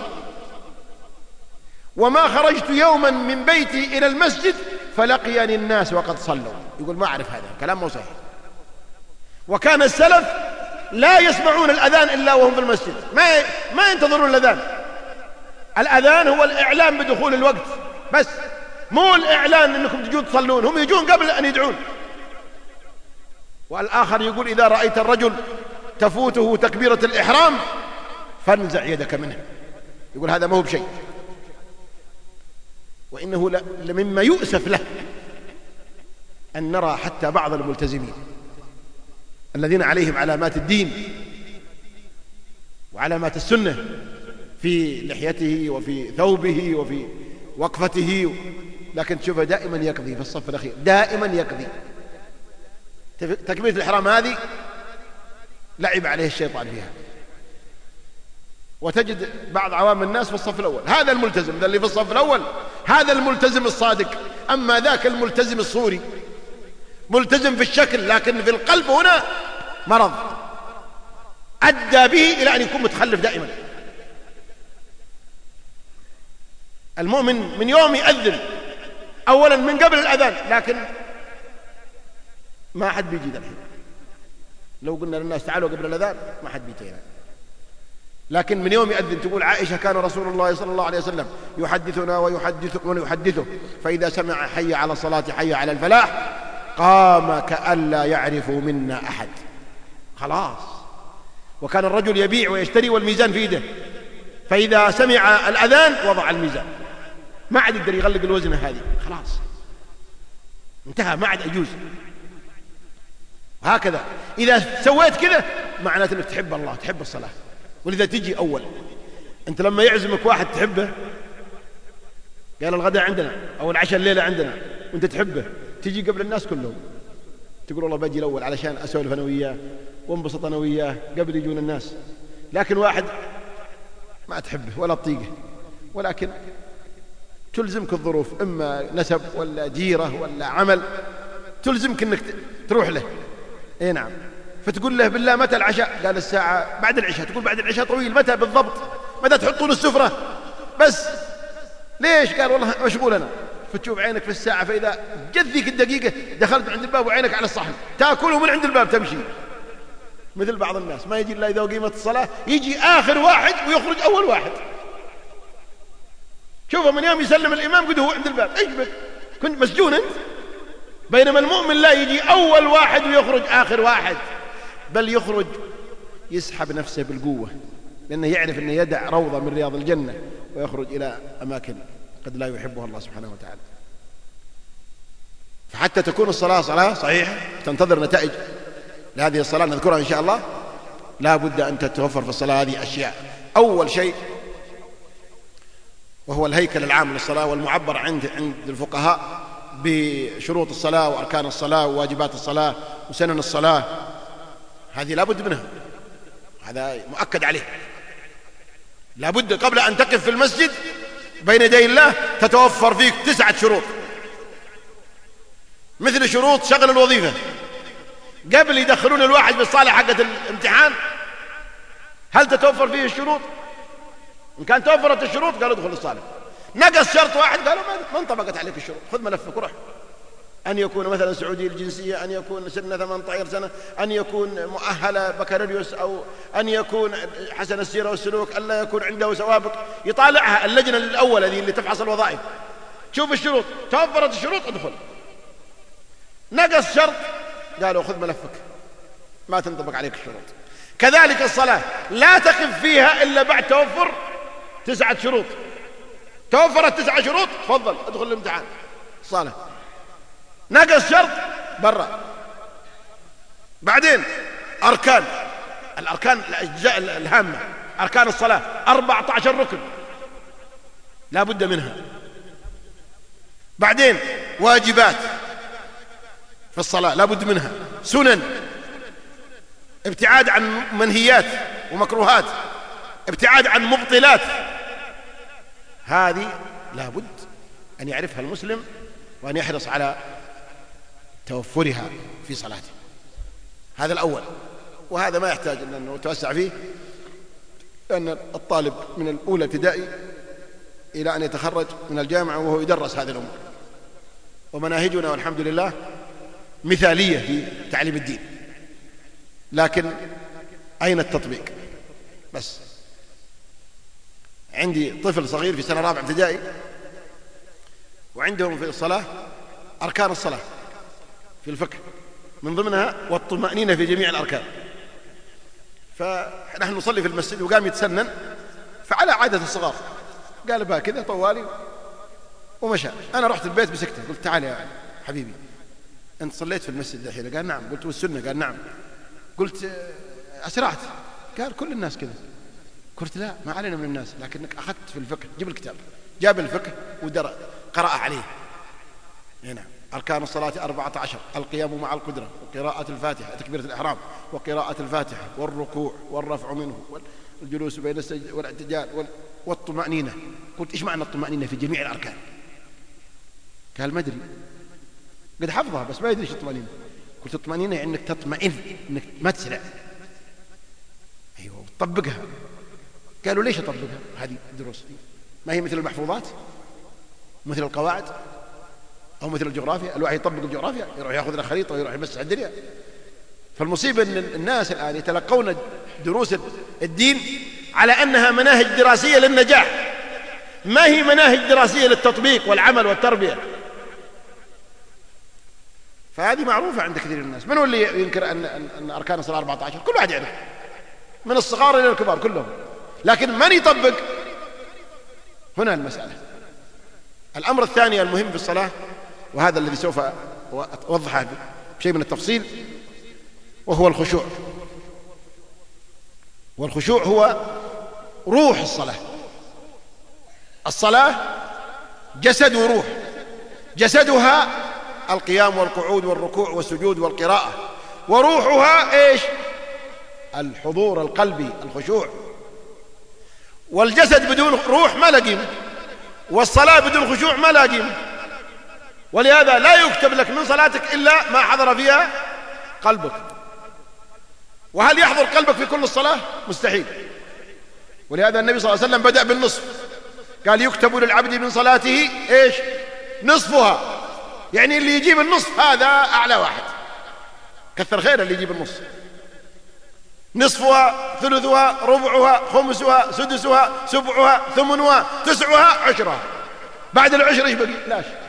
وما خرجت يوما من بيتي إلى المسجد فلقيني الناس وقد صلوا. يقول ما أعرف، هذا كلام مو صحيح. وكان السلف لا يسمعون الأذان إلا وهم في المسجد، ما ينتظرون الأذان. الأذان هو الإعلام بدخول الوقت بس، مو الإعلان أنكم تجون تصلون. هم يجون قبل أن يدعون. والآخر يقول إذا رأيت الرجل تفوته تكبيرة الإحرام فانزع يدك منه. يقول هذا ما هو بشيء. وإنه لمما يؤسف له أن نرى حتى بعض الملتزمين الذين عليهم علامات الدين وعلامات السنة في لحيته وفي ثوبه وفي وقفته، لكن تشوفه دائما يقضي في الصف الأخير، دائما يقضي. تكبيرة الإحرام هذه لعب عليه الشيطان فيها. وتجد بعض عوام الناس في الصف الأول. هذا الملتزم، ذا اللي في الصف الأول هذا الملتزم الصادق. أما ذاك الملتزم الصوري ملتزم في الشكل لكن في القلب هنا مرض أدى به إلى أن يكون متخلف دائما. المؤمن من يوم يأذن أولا من قبل الأذان، لكن ما حد بيجي الحين. لو قلنا للناس تعالوا قبل الأذان ما حد بيجي. لكن من يوم يأذن تقول عائشة كان رسول الله صلى الله عليه وسلم يحدثنا ويحدثه فإذا سمع حي على الصلاة حي على الفلاح قام كأن لا يعرف منا أحد. خلاص. وكان الرجل يبيع ويشتري والميزان في يده، فإذا سمع الأذان وضع الميزان، ما عاد يقدر يغلق الوزنة هذه، خلاص انتهى، ما عاد يجوز. هكذا إذا سويت كذا معناته أنك تحب الله تحب الصلاة، ولذا تجي أول. أنت لما يعزمك واحد تحبه، قال الغداء عندنا أو العشاء الليلة عندنا وأنت تحبه، تجي قبل الناس كلهم تقول والله باجي الأول علشان أسولف أنا وياه وانبسط أنا وياه قبل يجون الناس. لكن واحد ما تحبه ولا تطيقه، ولكن تلزمك الظروف، إما نسب ولا جيرة ولا عمل، تلزمك أنك تروح له. إيه نعم. فتقول له بالله متى العشاء؟ قال الساعة بعد العشاء. تقول بعد العشاء طويل، متى بالضبط؟ متى تحطون السفرة؟ بس ليش؟ قال والله مشغول أنا. فتشوف عينك في الساعة، فإذا جت ذيك الدقيقة دخلت عند الباب وعينك على الصحن، تأكله من عند الباب تمشي. مثل بعض الناس ما يجي إلا إذا قيمت الصلاة، يجي آخر واحد ويخرج أول واحد. شوفه من يوم يسلم الإمام قد هو عند الباب. إيش بك؟ كنت مسجون أنت؟ بينما المؤمن لا، يجي أول واحد ويخرج آخر واحد، بل يخرج يسحب نفسه بالقوة، لأنه يعرف أنه يدع روضة من رياض الجنة ويخرج إلى أماكن قد لا يحبها الله سبحانه وتعالى. فحتى تكون الصلاة صلاة صحيحة تنتظر نتائج لهذه الصلاة نذكرها إن شاء الله، لا بد أن تتوفر في الصلاة هذه أشياء. أول شيء وهو الهيكل العام للصلاة، والمعبر عند الفقهاء بشروط الصلاة وأركان الصلاة وواجبات الصلاة وسنن الصلاة، هذه لا بد منها، هذا مؤكد عليه. لا بد قبل أن تقف في المسجد بين يدي الله تتوفر فيك 9 شروط، مثل شروط شغل الوظيفة. قبل يدخلون الواحد بالصالة حقة الامتحان هل تتوفر فيه الشروط؟ إن كان توفرت الشروط قالوا ادخل الصالة. نقص شرط واحد قالوا ما انطبقت عليك الشروط، خذ ملفك وروح. أن يكون مثلا سعودي الجنسية، أن يكون سنة 18 سنة، أن يكون مؤهل بكالوريوس، أو أن يكون حسن السيرة والسلوك، ألا يكون عنده سوابق. يطالعها اللجنة الأولى ذي اللي تفحص الوظائف، شوف الشروط، توفرت الشروط ادخل. نقص شرط قالوا خذ ملفك، ما تنطبق عليك الشروط. كذلك الصلاة لا تقف فيها إلا بعد توفر 9 شروط. توفرت 9 شروط تفضل ادخل الامتحان الصلاة. نقص شرط برا. بعدين أركان، الأركان الأجزاء الهامة، أركان الصلاة 14 ركن لا بد منها. بعدين واجبات في الصلاة لا بد منها، سنن، ابتعاد عن منهيات ومكروهات، ابتعاد عن مبطلات، هذه لا بد أن يعرفها المسلم وأن يحرص على توفرها في صلاته. هذا الأول، وهذا ما يحتاج أن نتوسع فيه، لأن الطالب من الأولى ابتدائي إلى أن يتخرج من الجامعة وهو يدرس هذه الأمور، ومناهجنا والحمد لله مثالية في تعليم الدين، لكن أين التطبيق؟ بس عندي طفل صغير في سنة 4 ابتدائي، وعندهم في الصلاة أركان الصلاة في الفقه، من ضمنها والطمأنينة في جميع الأركان. فنحن نصلي في المسجد وقام يتسنن، فعلى عادة الصغار قال بها كذا طوالي ومشى. أنا رحت البيت بسكته، قلت تعال يا حبيبي أنت صليت في المسجد الحين؟ قال نعم. قلت والسنة؟ قال نعم. قلت أسرعت؟ قال كل الناس كذا. قلت لا، ما علينا من الناس، لكنك أخذت في الفقه. جيب الكتاب، جاب الفقه وقرأ عليه. هنا أركان الصلاة 14: القيام مع القدرة، وقراءة الفاتحة، تكبيرة الإحرام، وقراءة الفاتحة، والركوع والرفع منه، والجلوس بين السجد والاعتدال، والطمأنينة. قلت إيش معنى الطمأنينة في جميع الأركان؟ قال ما أدري، قد حفظها بس ما يدري ايش الطمأنينة. قلت الطمأنينة يعني انك تطمئن، انك ما تسرع. ايوه طبقها. قالوا ليش اطبقها؟ هذه الدروس ما هي مثل المحفوظات، مثل القواعد، او مثل الجغرافيا. الواحد يطبق الجغرافيا يروح ياخذ له خريطه ويروح يمسح الدنيا. فالمصيبه ان الناس الان يتلقون دروس الدين على انها مناهج دراسيه للنجاح، ما هي مناهج دراسيه للتطبيق والعمل والتربيه. فهذه معروفة عند كثير من الناس. من هو اللي ينكر أن أركان الصلاة 14؟ كل واحد يعرف، من الصغار إلى الكبار كلهم، لكن من يطبق؟ هنا المسألة. الأمر الثاني المهم في الصلاة، وهذا الذي سوف أوضحه بشيء من التفصيل، وهو الخشوع. والخشوع هو روح الصلاة. الصلاة جسد وروح. جسدها القيام والقعود والركوع والسجود والقراءة، وروحها ايش؟ الحضور القلبي، الخشوع. والجسد بدون روح ما له قيمة، والصلاة بدون خشوع ما لها قيمة. ولهذا لا يكتب لك من صلاتك إلا ما حضر فيها قلبك. وهل يحضر قلبك في كل الصلاة؟ مستحيل. ولهذا النبي صلى الله عليه وسلم بدأ بالنصف، قال يكتب للعبد من صلاته إيش؟ نصفها، يعني اللي يجيب النصف هذا أعلى واحد، كثر خير اللي يجيب النصف. نصفها، ثلثها، ربعها، خمسها، سدسها، سبعها، ثمنها، تسعها، عشرها. بعد العشر ايش بقي؟ لا شيء.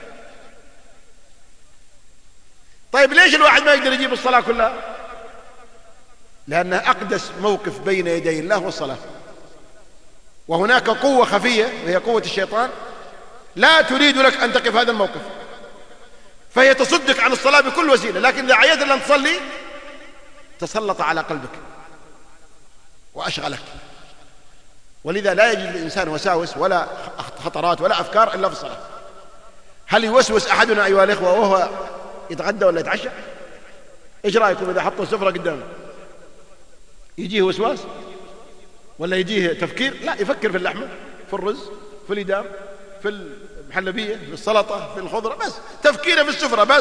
طيب ليش الواحد ما يقدر يجيب الصلاة كلها؟ لأنها أقدس موقف بين يدي الله والصلاة، وهناك قوة خفية وهي قوة الشيطان لا تريد لك أن تقف هذا الموقف، فهي تصدك عن الصلاة بكل وسيلة. لكن إذا عيت أن تصلي تسلط على قلبك وأشغلك. ولذا لا يجد الإنسان وساوس ولا خطرات ولا أفكار إلا في الصلاة. هل يوسوس أحدنا أيها الإخوة وهو يتغدى ولا يتعشى؟ إيش رأيكم إذا حطوا السفرة قدامه؟ يجيه وسواس ولا يجيه تفكير؟ لا، يفكر في اللحمة، في الرز، في الإدام، في المحلبية، في السلطة، في الخضرة، بس تفكيره في السفرة بس.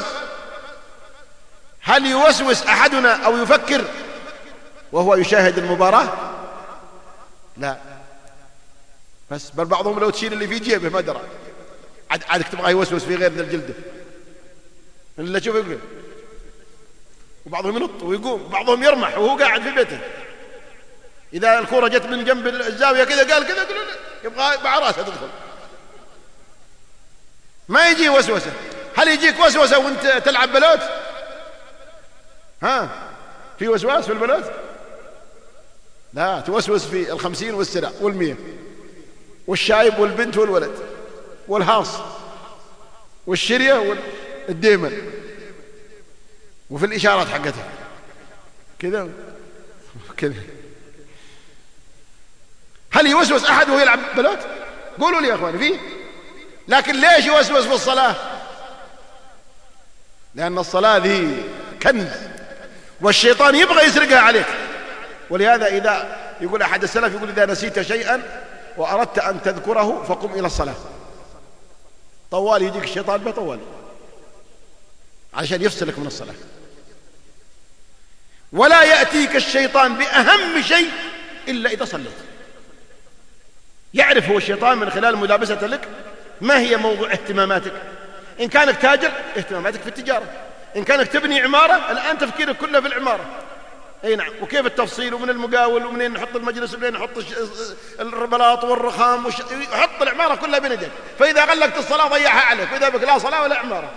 هل يوسوس أحدنا أو يفكر وهو يشاهد المباراة؟ لا، بس بل بعضهم لو تشيل اللي في جيبه ما درى، عادك تبغى يوسوس في غير ذا الجلده اللي تشوف يقول. وبعضهم ينط ويقوم، وبعضهم يرمح وهو قاعد في بيته. إذا الكرة جت من جنب الزاوية كذا قال كذا يبغى مع راسه تدخل. ما يجي وسوسة. هل يجيك وسوسة وانت تلعب بلوت؟ ها، في وسواس في البلوت؟ لا، توسوس في 50 والسلع وال100 والشايب والبنت والولد والهاص والشرية والديمن وفي الإشارات حقتها كذا كذا. هل يوسوس أحد وهو يلعب بلوت؟ قولوا لي يا أخواني فيه. لكن ليش يوسوس في الصلاة؟ لأن الصلاة ذي كنز والشيطان يبغى يسرقها عليك. ولهذا إذا يقول أحد السلف يقول إذا نسيت شيئا وأردت أن تذكره فقم إلى الصلاة. طوال يجيك الشيطان بطوال عشان يفصلك من الصلاة. ولا يأتيك الشيطان بأهم شيء إلا إذا صليت. يعرف هو الشيطان من خلال ملابسته لك ما هي موضوع اهتماماتك. إن كانك تاجر اهتماماتك في التجارة، إن كانك تبني عمارة الآن تفكيرك كله في العمارة. اي نعم، وكيف التفصيل ومن المقاول ومنين نحط المجلس ومنين نحط البلاط والرخام يحط العمارة كلها بين يديك. فإذا غلقت الصلاة ضيعها عليك، وإذا بك لا صلاة ولا عمارة.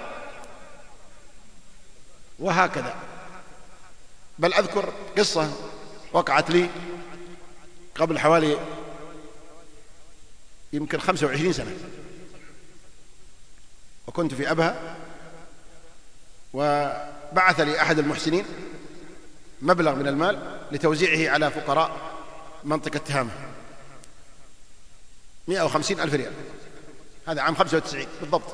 وهكذا. بل أذكر قصة وقعت لي قبل حوالي يمكن 25 سنة، وكنت في أبها، وبعث لي أحد المحسنين مبلغ من المال لتوزيعه على فقراء منطقة تهامة، 150,000 ريال. هذا عام 95 بالضبط.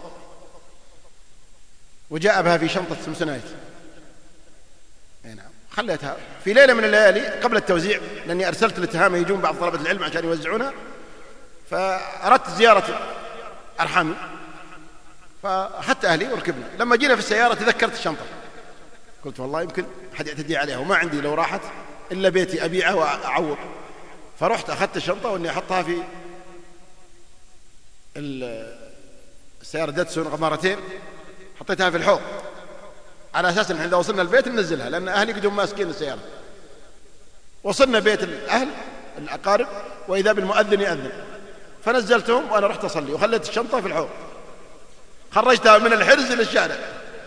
وجاء بها في شنطة سمسونايت. نعم، خليتها في ليلة من الليالي قبل التوزيع، لأني أرسلت للتهامة يجون بعض طلبة العلم عشان يوزعونها، فأردت زيارة أرحامي، فأخذت أهلي وركبنا. لما جينا في السيارة تذكرت الشنطة، قلت والله يمكن حد يعتدي عليها، وما عندي لو راحت إلا بيتي أبيعه وأعوض. فرحت أخذت الشنطة وإني أحطها في السيارة داتسون غمارتين، حطيتها في الحوض على أساس أن إذا وصلنا البيت ننزلها، لأن أهلي قدهم ماسكين السيارة. وصلنا بيت الأهل الأقارب وإذا بالمؤذن يأذن، فنزلتهم وأنا رحت أصلي وخليت الشنطة في الحوض. خرجتها من الحرز للشارع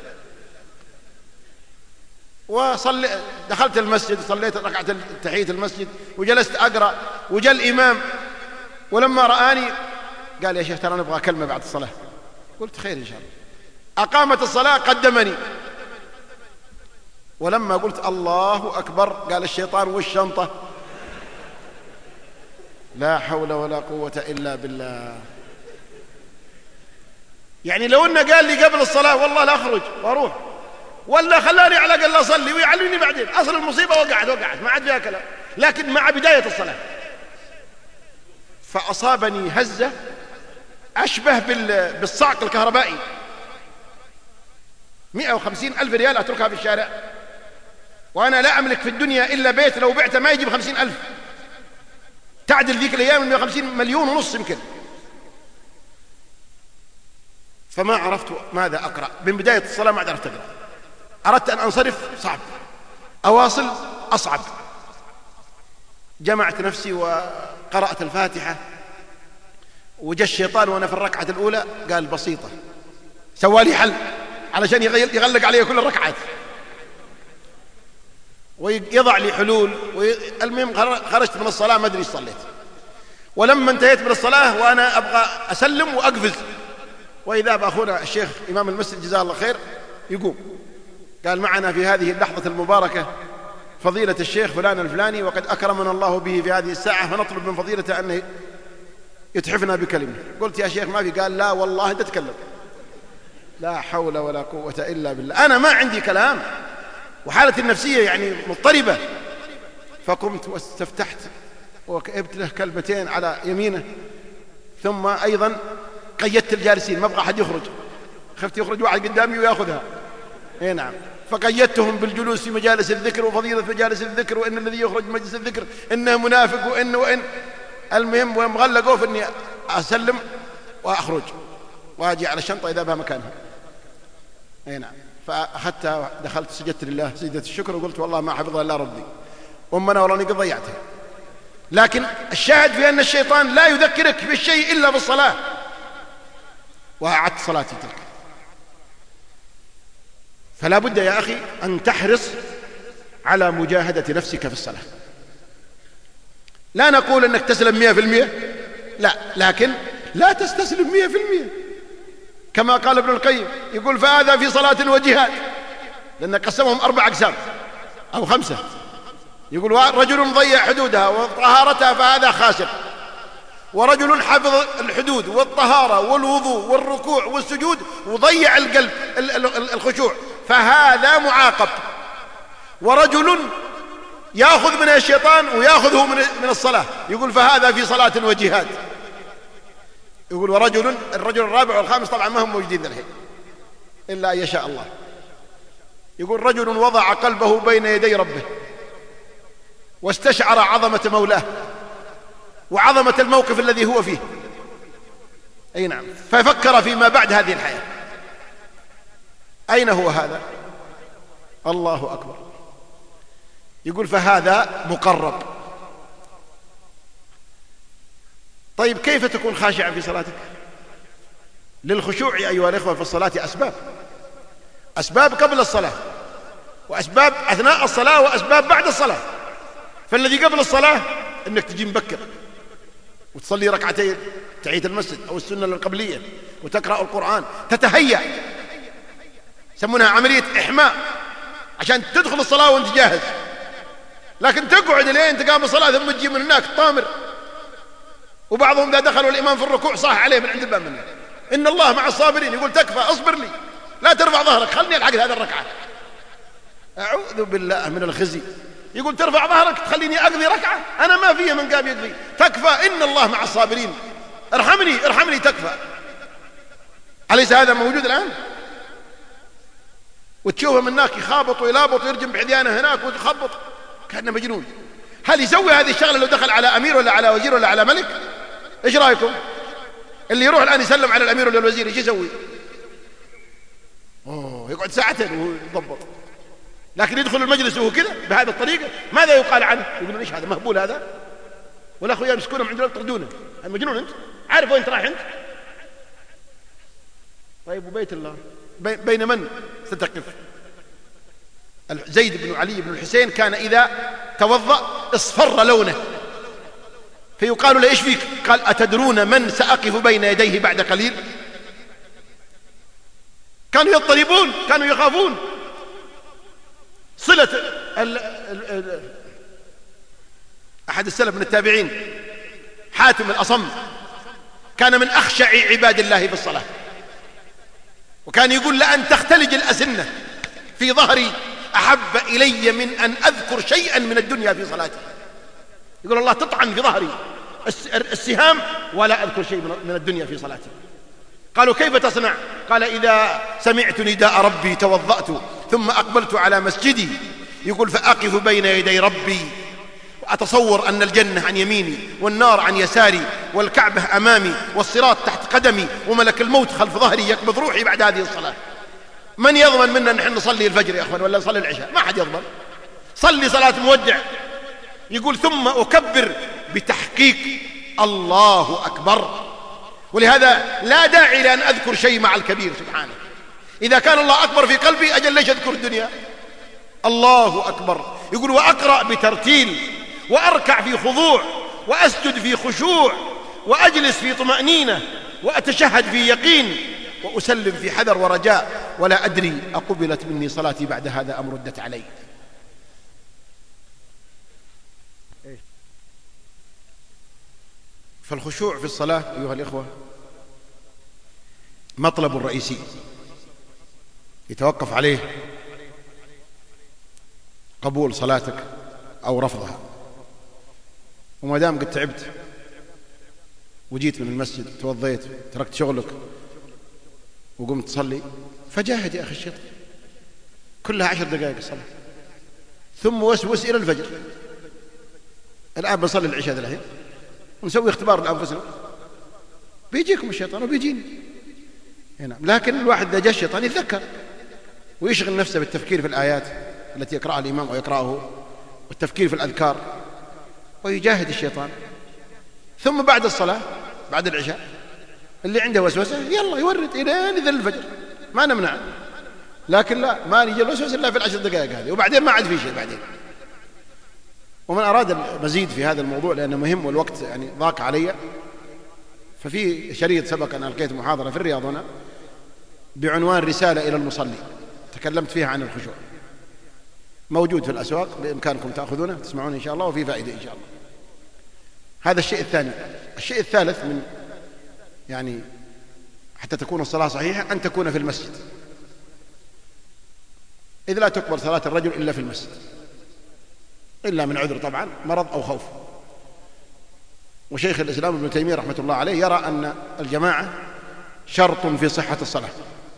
دخلت المسجد، صليت ركعة تحية المسجد وجلست أقرأ، وجاء الإمام، ولما رآني قال يا شيخ ترى نبغى كلمة بعد الصلاة. قلت خير إن شاء الله. أقامت الصلاة قدمني، ولما قلت الله أكبر قال الشيطان والشنطة. لا حول ولا قوة إلا بالله. يعني لو إنه قال لي قبل الصلاة والله لا أخرج وأروح، ولا خلاني على الأقل أصلي ويعلمني بعدين، أصل المصيبة وقعت ما عاد فيها كلام. لكن مع بداية الصلاة فأصابني هزة أشبه بالصعق الكهربائي. 150,000 ريال أتركها في الشارع، وأنا لا أملك في الدنيا إلا بيت لو بعته ما يجيب 50,000، تعدل ذيك الأيام 150 مليون ونص يمكن. فما عرفت ماذا أقرأ. من بداية الصلاة ما عرفت أقرأ. أردت أن أنصرف، صعب. أواصل، أصعب. جمعت نفسي وقرأت الفاتحة، وجاء الشيطان وأنا في الركعة الأولى قال بسيطة، سوالي حل علشان يغلق علي كل الركعات ويضع لي حلول. المهم خرجت من الصلاة ما أدري ايش صليت. ولما انتهيت من الصلاة وأنا أبغى أسلم وأقفز، وإذا بأخونا الشيخ إمام المسجد جزاه الله خير يقوم، قال معنا في هذه اللحظة المباركة فضيلة الشيخ فلان الفلاني، وقد أكرمنا الله به في هذه الساعة، فنطلب من فضيلته أن يتحفنا بكلمة. قلت يا شيخ ما في. قال لا والله أنت تتكلم. لا حول ولا قوة إلا بالله. أنا ما عندي كلام وحالتي النفسية يعني مضطربة. فقمت واستفتحت وكأبت له كلمتين على يمينه، ثم أيضا قيدت الجالسين، ما أبغى أحد يخرج، خفت يخرج واحد قدامي ويأخذها. اي نعم. فقيدتهم بالجلوس في مجالس الذكر وفضيلة مجالس الذكر، وإن الذي يخرج من مجلس الذكر إنه منافق، وإن المهم ومغلقوا في إني أسلم وأخرج وأجي على الشنطة إذا بها مكانها. اي نعم. فأخذتها دخلت سجدت لله سجدة الشكر وقلت والله ما حفظها إلا ربي، أمنا وراني قد ضيعتها. لكن الشاهد في أن الشيطان لا يذكرك بالشيء إلا بالصلاة. وأعدت صلاتي تلك. فلا بد يا أخي أن تحرص على مجاهدة نفسك في الصلاة. لا نقول أنك تسلم 100%، لا، لكن لا تستسلم 100%. كما قال ابن القيم يقول فهذا في صلاة وجهاد، لأن قسمهم 4 أقسام أو 5. يقول رجل ضيع حدودها وطهارتها فهذا خاسر، ورجل حفظ الحدود والطهارة والوضوء والركوع والسجود وضيع القلب الخشوع فهذا معاقب، ورجل يأخذ من الشيطان ويأخذه من الصلاة، يقول فهذا في صلاة وجهاد. يقول الرجل الرابع والخامس طبعا ما هم موجودين الحين إلا أن يشاء الله. يقول رجل وضع قلبه بين يدي ربه واستشعر عظمة مولاه وعظمة الموقف الذي هو فيه، أي نعم، ففكر فيما بعد هذه الحياة. أين هو هذا؟ الله أكبر. يقول فهذا مقرب. طيب كيف تكون خاشعا في صلاتك؟ للخشوع أيها الإخوة في الصلاة أسباب قبل الصلاة، وأسباب أثناء الصلاة، وأسباب بعد الصلاة. فالذي قبل الصلاة أنك تجي مبكر وتصلي ركعتين تحية المسجد أو السنة القبلية وتقرأ القرآن، تتهيأ، يسمونها عملية إحماء، عشان تدخل الصلاة وانت جاهز. لكن تقعد لين تقام الصلاة ثم تجي من هناك طامر. وبعضهم إذا دخلوا الإمام في الركوع صاح عليه من عند الباب منه إن الله مع الصابرين، يقول تكفى اصبر لي، لا ترفع ظهرك، خلني ألحق هذه الركعة. أعوذ بالله من الخزي. يقول ترفع ظهرك تخليني أقضي ركعة، أنا ما فيه من قام يقضي. تكفى إن الله مع الصابرين، ارحمني تكفى. أليس هذا موجود الآن؟ وتشوفه من هناك يخابط ويلابط ويرجم بحذيانه هناك ويخبط كأنه مجنون. هل يسوي هذه الشغلة لو دخل على أمير ولا على وزير ولا على ملك؟ إيش رأيكم؟ اللي يروح الآن يسلم على الأمير ولا الوزير إيش يسوي؟ يقعد ساعتين وهو يضبط. لكن يدخل المجلس وهو كذا بهذه الطريقة ماذا يقال عنه؟ يقولون إيش هذا مهبول هذا؟ ولا أخويا يمسكونه من عند يطردونه، مجنون أنت؟ عارف وين رايح أنت؟ طيب وبيت الله بين من ستقف؟ زيد بن علي بن الحسين كان إذا توضأ اصفر لونه، فيقال له إيش فيك؟ قال أتدرون من سأقف بين يديه بعد قليل؟ كانوا يضطربون، كانوا يخافون. صلة أحد السلف من التابعين حاتم الأصم كان من أخشع عباد الله في الصلاة، وكان يقول لأن تختلج الأسنة في ظهري أحب إلي من أن أذكر شيئا من الدنيا في صلاتي. يقول الله تطعن في ظهري السهام ولا أذكر شيء من الدنيا في صلاتي. قالوا كيف تصنع؟ قال إذا سمعت نداء ربي توضأت ثم أقبلت على مسجدي، يقول فأقف بين يدي ربي وأتصور أن الجنة عن يميني والنار عن يساري والكعبة أمامي والصراط تحت قدمي وملك الموت خلف ظهري يقبض روحي بعد هذه الصلاة. من يضمن منا نحن نصلي الفجر يا أخوان ولا نصلي العشاء؟ ما حد يضمن. صلي صلاة مودع. يقول ثم أكبر بتحقيق الله أكبر. ولهذا لا داعي لأن أذكر شيء مع الكبير سبحانه. إذا كان الله أكبر في قلبي أجل ليش أذكر الدنيا؟ الله أكبر. يقول وأقرأ بترتيل وأركع في خضوع وأسجد في خشوع وأجلس في طمأنينة وأتشهد في يقين وأسلم في حذر ورجاء ولا أدري أقبلت مني صلاتي بعد هذا أم ردت علي. فالخشوع في الصلاة أيها الإخوة مطلب رئيسي يتوقف عليه قبول صلاتك أو رفضها. وما دام قد تعبت وجيت من المسجد توضيت تركت شغلك وقمت تصلي فجاهد يا أخي الشيطان، كلها 10 دقائق الصلاة ثم وسوس إلى الفجر. الآن بنصلي العشاء الحين ونسوي اختبار لأنفسنا، بيجيكم الشيطان وبيجيني هنا. لكن الواحد إذا جاء الشيطان يتذكر ويشغل نفسه بالتفكير في الآيات التي يقرأها الإمام ويقرأه والتفكير في الأذكار ويجاهد الشيطان. ثم بعد الصلاة بعد العشاء اللي عنده وسوسة يلا يورد إلى نزل الفجر ما نمنع، لكن لا ما يجي الوسوسة إلا في 10 دقائق هذه وبعدين ما عاد في شيء بعدين. ومن أراد المزيد في هذا الموضوع لأنه مهم والوقت يعني ضاق علي، ففي شريط سبق أن ألقيت محاضرة في الرياض هنا بعنوان رسالة إلى المصلي تكلمت فيها عن الخشوع، موجود في الأسواق بإمكانكم تأخذونه تسمعون إن شاء الله وفي فائدة إن شاء الله. هذا الشيء الثاني. الشيء الثالث من يعني حتى تكون الصلاة صحيحة أن تكون في المسجد، إذ لا تقبل صلاة الرجل إلا في المسجد إلا من عذر طبعا مرض أو خوف. وشيخ الإسلام ابن تيمية رحمة الله عليه يرى أن الجماعة شرط في صحة الصلاة،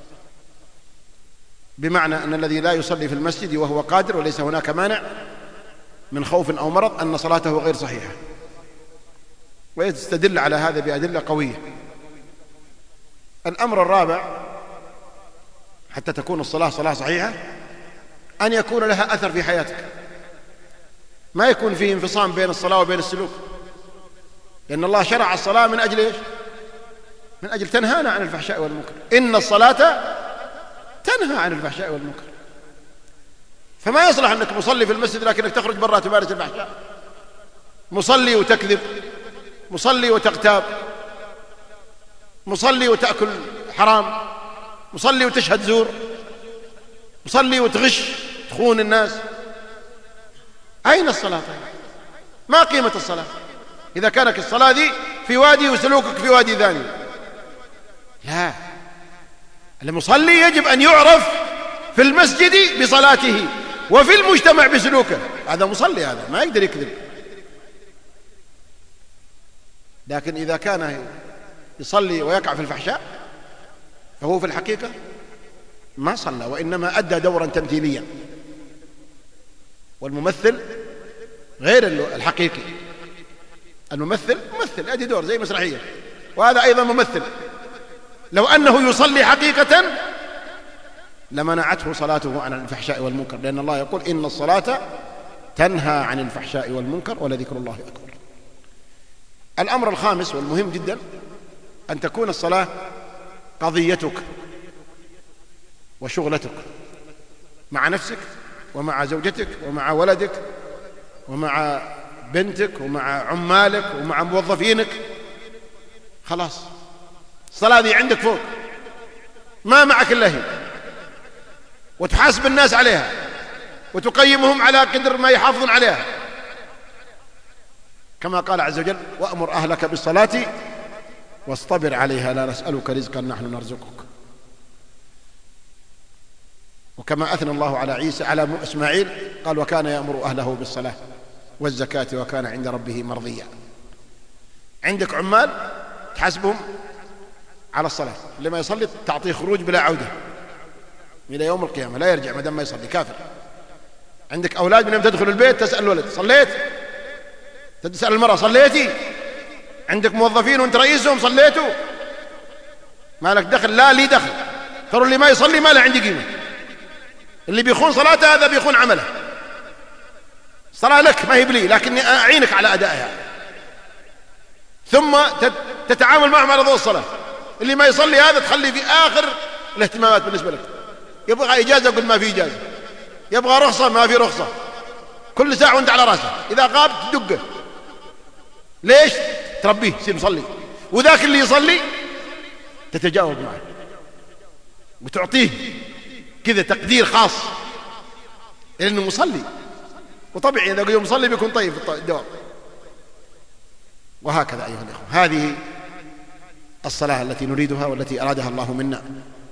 بمعنى أن الذي لا يصلي في المسجد وهو قادر وليس هناك مانع من خوف أو مرض أن صلاته غير صحيحة، ويستدل على هذا بأدلة قوية. الأمر الرابع حتى تكون الصلاة صلاة صحيحة أن يكون لها أثر في حياتك، ما يكون فيه انفصام بين الصلاة وبين السلوك، لأن الله شرع الصلاة من أجل إيش؟ من أجل تنهانا عن الفحشاء والمنكر. إن الصلاة تنهى عن الفحشاء والمنكر. فما يصلح أنك مصلي في المسجد لكنك تخرج برا تمارس الفحشاء، مصلي وتكذب، مصلي وتغتاب، مصلي وتأكل حرام، مصلي وتشهد زور، مصلي وتغش تخون الناس. أين الصلاة؟ ما قيمة الصلاة إذا كانت الصلاة دي في وادي وسلوكك في وادي ثاني؟ لا، المصلي يجب أن يعرف في المسجد بصلاته وفي المجتمع بسلوكه. هذا مصلي، هذا ما يقدر يكذب. لكن إذا كان يصلي ويقع في الفحشاء فهو في الحقيقة ما صلى، وإنما أدى دورا تمثيليا. والممثل غير الحقيقي. الممثل ممثل أدي دور زي مسرحية، وهذا أيضا ممثل. لو أنه يصلي حقيقة لمنعته صلاته عن الفحشاء والمنكر، لأن الله يقول إن الصلاة تنهى عن الفحشاء والمنكر ولذكر الله أكبر. الأمر الخامس والمهم جدا أن تكون الصلاة قضيتك وشغلتك مع نفسك ومع زوجتك ومع ولدك ومع بنتك ومع عمالك ومع موظفينك. خلاص الصلاة دي عندك فوق، ما معك إلا هي، وتحاسب الناس عليها وتقيمهم على قدر ما يحافظون عليها، كما قال عز وجل وأمر أهلك بالصلاة واصطبر عليها لا نسألك رزقا نحن نرزقك. وكما أثنى الله على عيسى على إسماعيل قال وكان يأمر أهله بالصلاة والزكاة وكان عند ربه مرضيا. عندك عمال تحاسبهم على الصلاة، اللي ما يصلي تعطيه خروج بلا عودة إلى يوم القيامة، لا يرجع ما دام ما يصلي، كافر. عندك أولاد من يوم تدخل البيت تسأل الولد صليت، تسأل المرأة صليتي، عندك موظفين وانت رئيسهم صليتوا، ما لك دخل. لا لي دخل، ترى اللي ما يصلي ما له عندي قيمة، اللي بيخون صلاته هذا بيخون عمله. صلاة لك ما هي بلي، لكني أعينك على أدائها، ثم تتعامل معهم على ضوء الصلاة. اللي ما يصلي هذا تخلي في آخر الاهتمامات بالنسبة لك. يبغى إجازة قل ما في إجازة، يبغى رخصة ما في رخصة، كل ساعة وانت على راسه، إذا غاب تدقه. ليش؟ تربيه يصير مصلي. وذاك اللي يصلي تتجاوب معه وتعطيه كذا تقدير خاص لأنه مصلي، وطبيعي إذا يوم مصلي بيكون طيب في الدوام. وهكذا أيها الإخوة، هذه الصلاة التي نريدها والتي أرادها الله منا.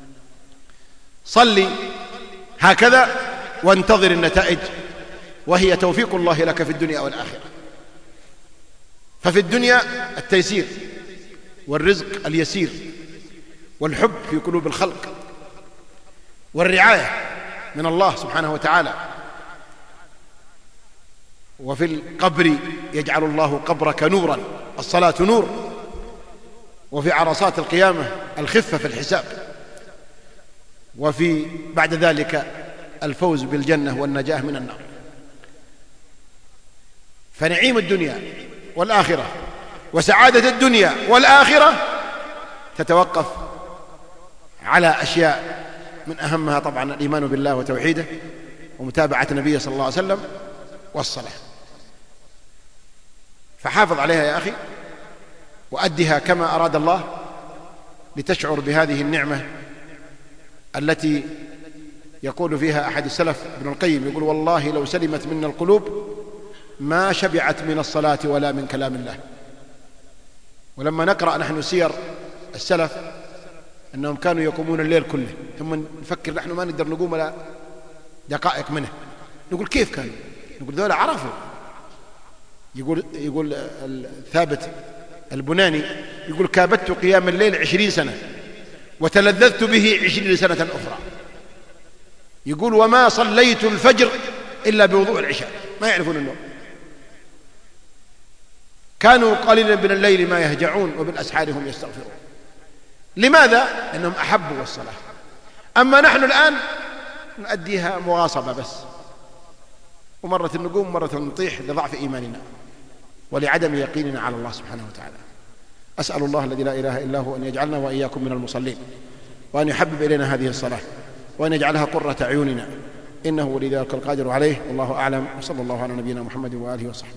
صلي هكذا وانتظر النتائج، وهي توفيق الله لك في الدنيا والآخرة. ففي الدنيا التيسير والرزق اليسير والحب في قلوب الخلق والرعاية من الله سبحانه وتعالى. وفي القبر يجعل الله قبرك نورا، الصلاة نور. وفي عرصات القيامة الخفة في الحساب، وفي بعد ذلك الفوز بالجنة والنجاة من النار. فنعيم الدنيا والآخرة وسعادة الدنيا والآخرة تتوقف على أشياء من أهمها طبعا الإيمان بالله وتوحيده ومتابعة النبي صلى الله عليه وسلم والصلاة. فحافظ عليها يا أخي وأدها كما أراد الله، لتشعر بهذه النعمة التي يقول فيها أحد السلف ابن القيم، يقول: والله لو سلمت منا القلوب ما شبعت من الصلاة ولا من كلام الله. ولما نقرأ نحن سير السلف أنهم كانوا يقومون الليل كله، ثم نفكر نحن ما نقدر نقوم ولا دقائق منه، نقول كيف كانوا؟ نقول ذولا عرفوا. يقول الثابت البناني يقول: كابدت قيام الليل 20 سنة وتلذذت به 20 سنة أخرى. يقول: وما صليت الفجر إلا بوضوء العشاء، ما يعرفون النوم. كانوا قليلا من الليل ما يهجعون وبالأسحار هم يستغفرون. لماذا؟ لأنهم أحبوا الصلاة. أما نحن الآن نؤديها مغاصبة بس، ومرة نقوم ومرة نطيح لضعف إيماننا ولعدم يقيننا على الله سبحانه وتعالى. أسأل الله الذي لا إله إلا هو أن يجعلنا وإياكم من المصلين، وأن يحبب إلينا هذه الصلاة، وأن يجعلها قرة أعيننا، إنه ولي ذلك القادر عليه. والله أعلم، وصلى الله على نبينا محمد وآله وصحبه.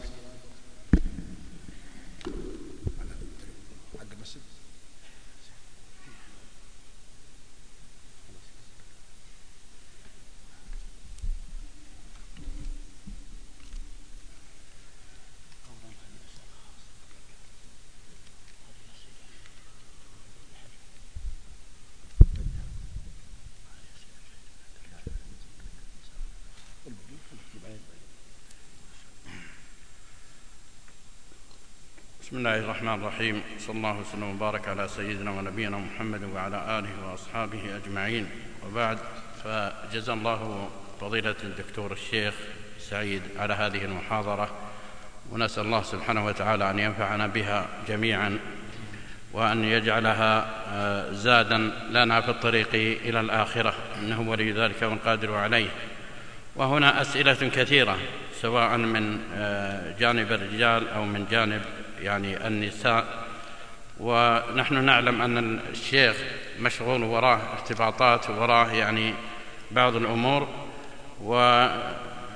بسم الله الرحمن الرحيم، صلى الله وسلم وبارك على سيدنا ونبينا محمد وعلى آله وأصحابه أجمعين، وبعد. فجزا الله فضيلة الدكتور الشيخ سعيد على هذه المحاضرة، ونسأل الله سبحانه وتعالى أن ينفعنا بها جميعا، وأن يجعلها زادا لنا في الطريق إلى الآخرة، إنه ولي ذلك والقادر عليه. وهنا أسئلة كثيرة سواء من جانب الرجال أو من جانب يعني النساء، ونحن نعلم أن الشيخ مشغول وراه ارتباطات وراه يعني بعض الأمور، وكنا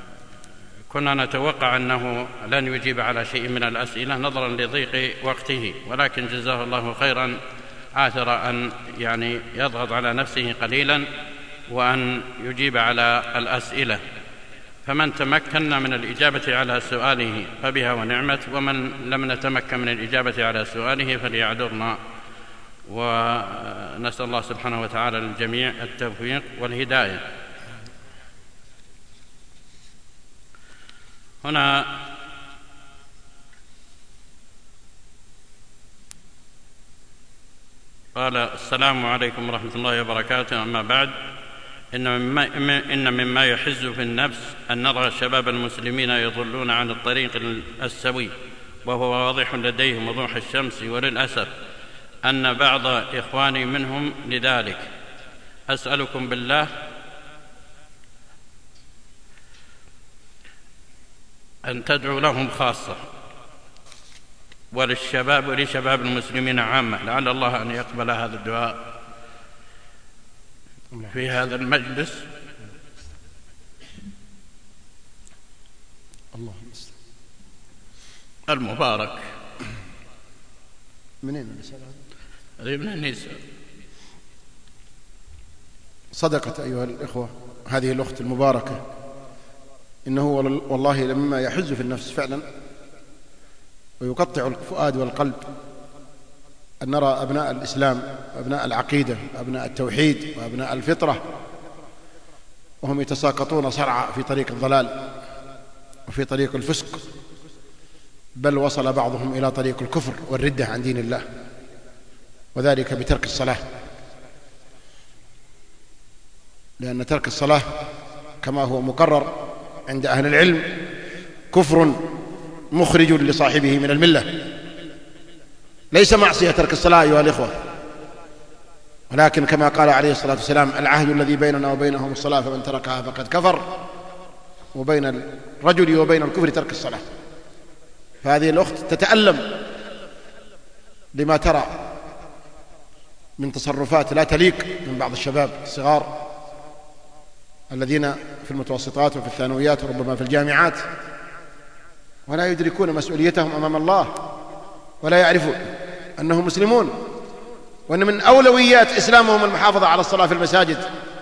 نتوقع أنه لن يجيب على شيء من الأسئلة نظرا لضيق وقته، ولكن جزاه الله خيرا آثر أن يعني يضغط على نفسه قليلا وأن يجيب على الأسئلة. فمن تمكنا من الإجابة على سؤاله فبها ونعمت، ومن لم نتمكن من الإجابة على سؤاله فليعذرنا، ونسأل الله سبحانه وتعالى للجميع التوفيق والهداية. هنا قال: السلام عليكم ورحمة الله وبركاته. أما بعد، إن مما يحز في النفس أن نرى شباب المسلمين يضلون عن الطريق السوي، وهو واضح لديهم وضوح الشمس، وللأسف أن بعض إخواني منهم لذلك. أسألكم بالله أن تدعوا لهم خاصة، ولشباب المسلمين عامة، لعل الله أن يقبل هذا الدعاء في هذا المجلس. المبارك. منين الرسالة هذه؟ من النساء. صدقت أيها الإخوة هذه الأخت المباركة، إنه والله لمما يحز في النفس فعلا ويقطع الفؤاد والقلب أن نرى أبناء الإسلام وأبناء العقيدة وأبناء التوحيد وأبناء الفطرة وهم يتساقطون صرعى في طريق الضلال وفي طريق الفسق، بل وصل بعضهم إلى طريق الكفر والردة عن دين الله، وذلك بترك الصلاة. لأن ترك الصلاة كما هو مقرر عند أهل العلم كفر مخرج لصاحبه من الملة. ليس معصية ترك الصلاة أيها الإخوة، ولكن كما قال عليه الصلاة والسلام: العهد الذي بيننا وبينهم الصلاة فمن تركها فقد كفر. وبين الرجل وبين الكفر ترك الصلاة. فهذه الأخت تتألم لما ترى من تصرفات لا تليق من بعض الشباب الصغار الذين في المتوسطات وفي الثانويات وربما في الجامعات، ولا يدركون مسؤوليتهم أمام الله، ولا يعرفون أنهم مسلمون، وأن من أولويات إسلامهم المحافظة على الصلاة في المساجد،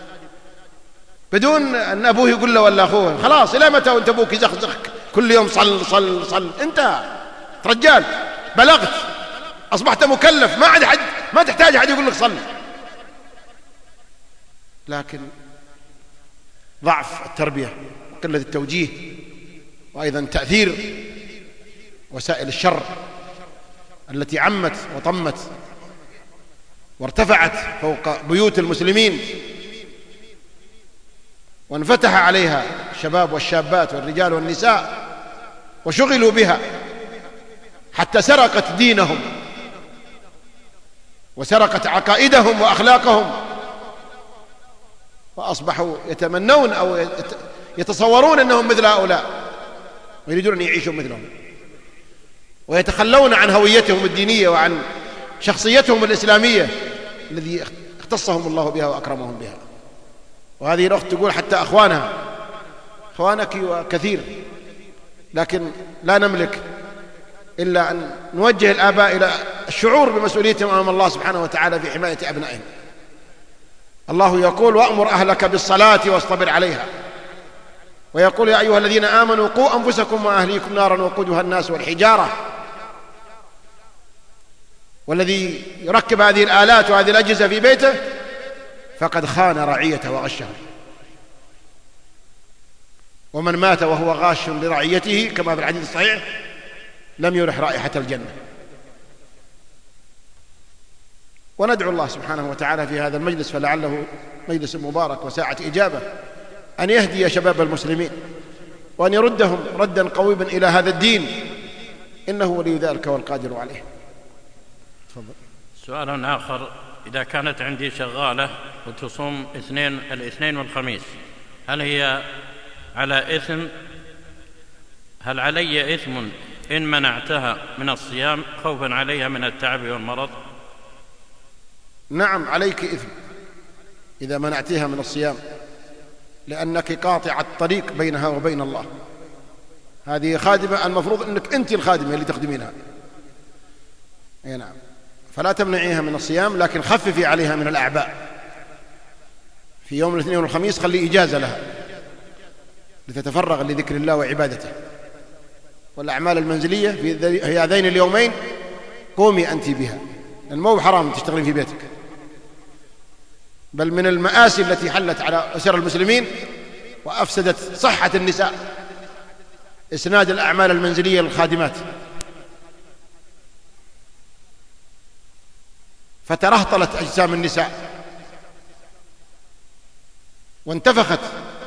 بدون أن أبوه يقول له ولا أخوه: خلاص إلى متى وأنت أبوك يزخزخك كل يوم صل صل صل؟ أنت رجال بلغت، أصبحت مكلف، ما تحتاج أحد يقول لك صل. لكن ضعف التربية وقلة التوجيه، وأيضا تأثير وسائل الشر التي عمت وطمت وارتفعت فوق بيوت المسلمين وانفتح عليها الشباب والشابات والرجال والنساء وشغلوا بها حتى سرقت دينهم وسرقت عقائدهم وأخلاقهم، وأصبحوا يتمنون أو يتصورون أنهم مثل هؤلاء ويريدون أن يعيشوا مثلهم، ويتخلون عن هويتهم الدينية وعن شخصيتهم الإسلامية الذي اختصهم الله بها وأكرمهم بها. وهذه الأخت تقول حتى أخوانك وكثير، لكن لا نملك إلا أن نوجه الآباء إلى الشعور بمسؤوليتهم أمام الله سبحانه وتعالى في حماية أبنائهم. الله يقول: وأمر أهلك بالصلاة واصطبر عليها. ويقول: يا أيها الذين آمنوا قوا أنفسكم وأهليكم نارا وقودها الناس والحجارة. والذي يركب هذه الآلات وهذه الأجهزة في بيته فقد خان رعيته وغشه، ومن مات وهو غاش لرعيته كما في الحديث الصحيح لم يرح رائحة الجنة. وندعو الله سبحانه وتعالى في هذا المجلس، فلعله مجلس مبارك وساعة إجابة، أن يهدي شباب المسلمين وأن يردهم ردا قويما إلى هذا الدين، إنه ولي ذلك والقادر عليه. تفضل. سؤال آخر: إذا كانت عندي شغالة وتصوم الاثنين والخميس، هل هي على إثم؟ هل علي إثم إن منعتها من الصيام خوفا عليها من التعب والمرض؟ نعم، عليك إثم إذا منعتها من الصيام، لأنك قاطع الطريق بينها وبين الله. هذه خادمة، المفروض أنك أنت الخادمة اللي تخدمينها. أي نعم، فلا تمنعيها من الصيام، لكن خففي عليها من الأعباء. في يوم الاثنين والخميس خلي إجازة لها لتتفرغ لذكر الله وعبادته، والأعمال المنزلية في هذين اليومين قومي أنت بها، لأن مو حرام تشتغلين في بيتك، بل من المآسي التي حلت على أسر المسلمين وأفسدت صحة النساء إسناد الأعمال المنزلية للخادمات. فترهطلت أجسام النساء وانتفخت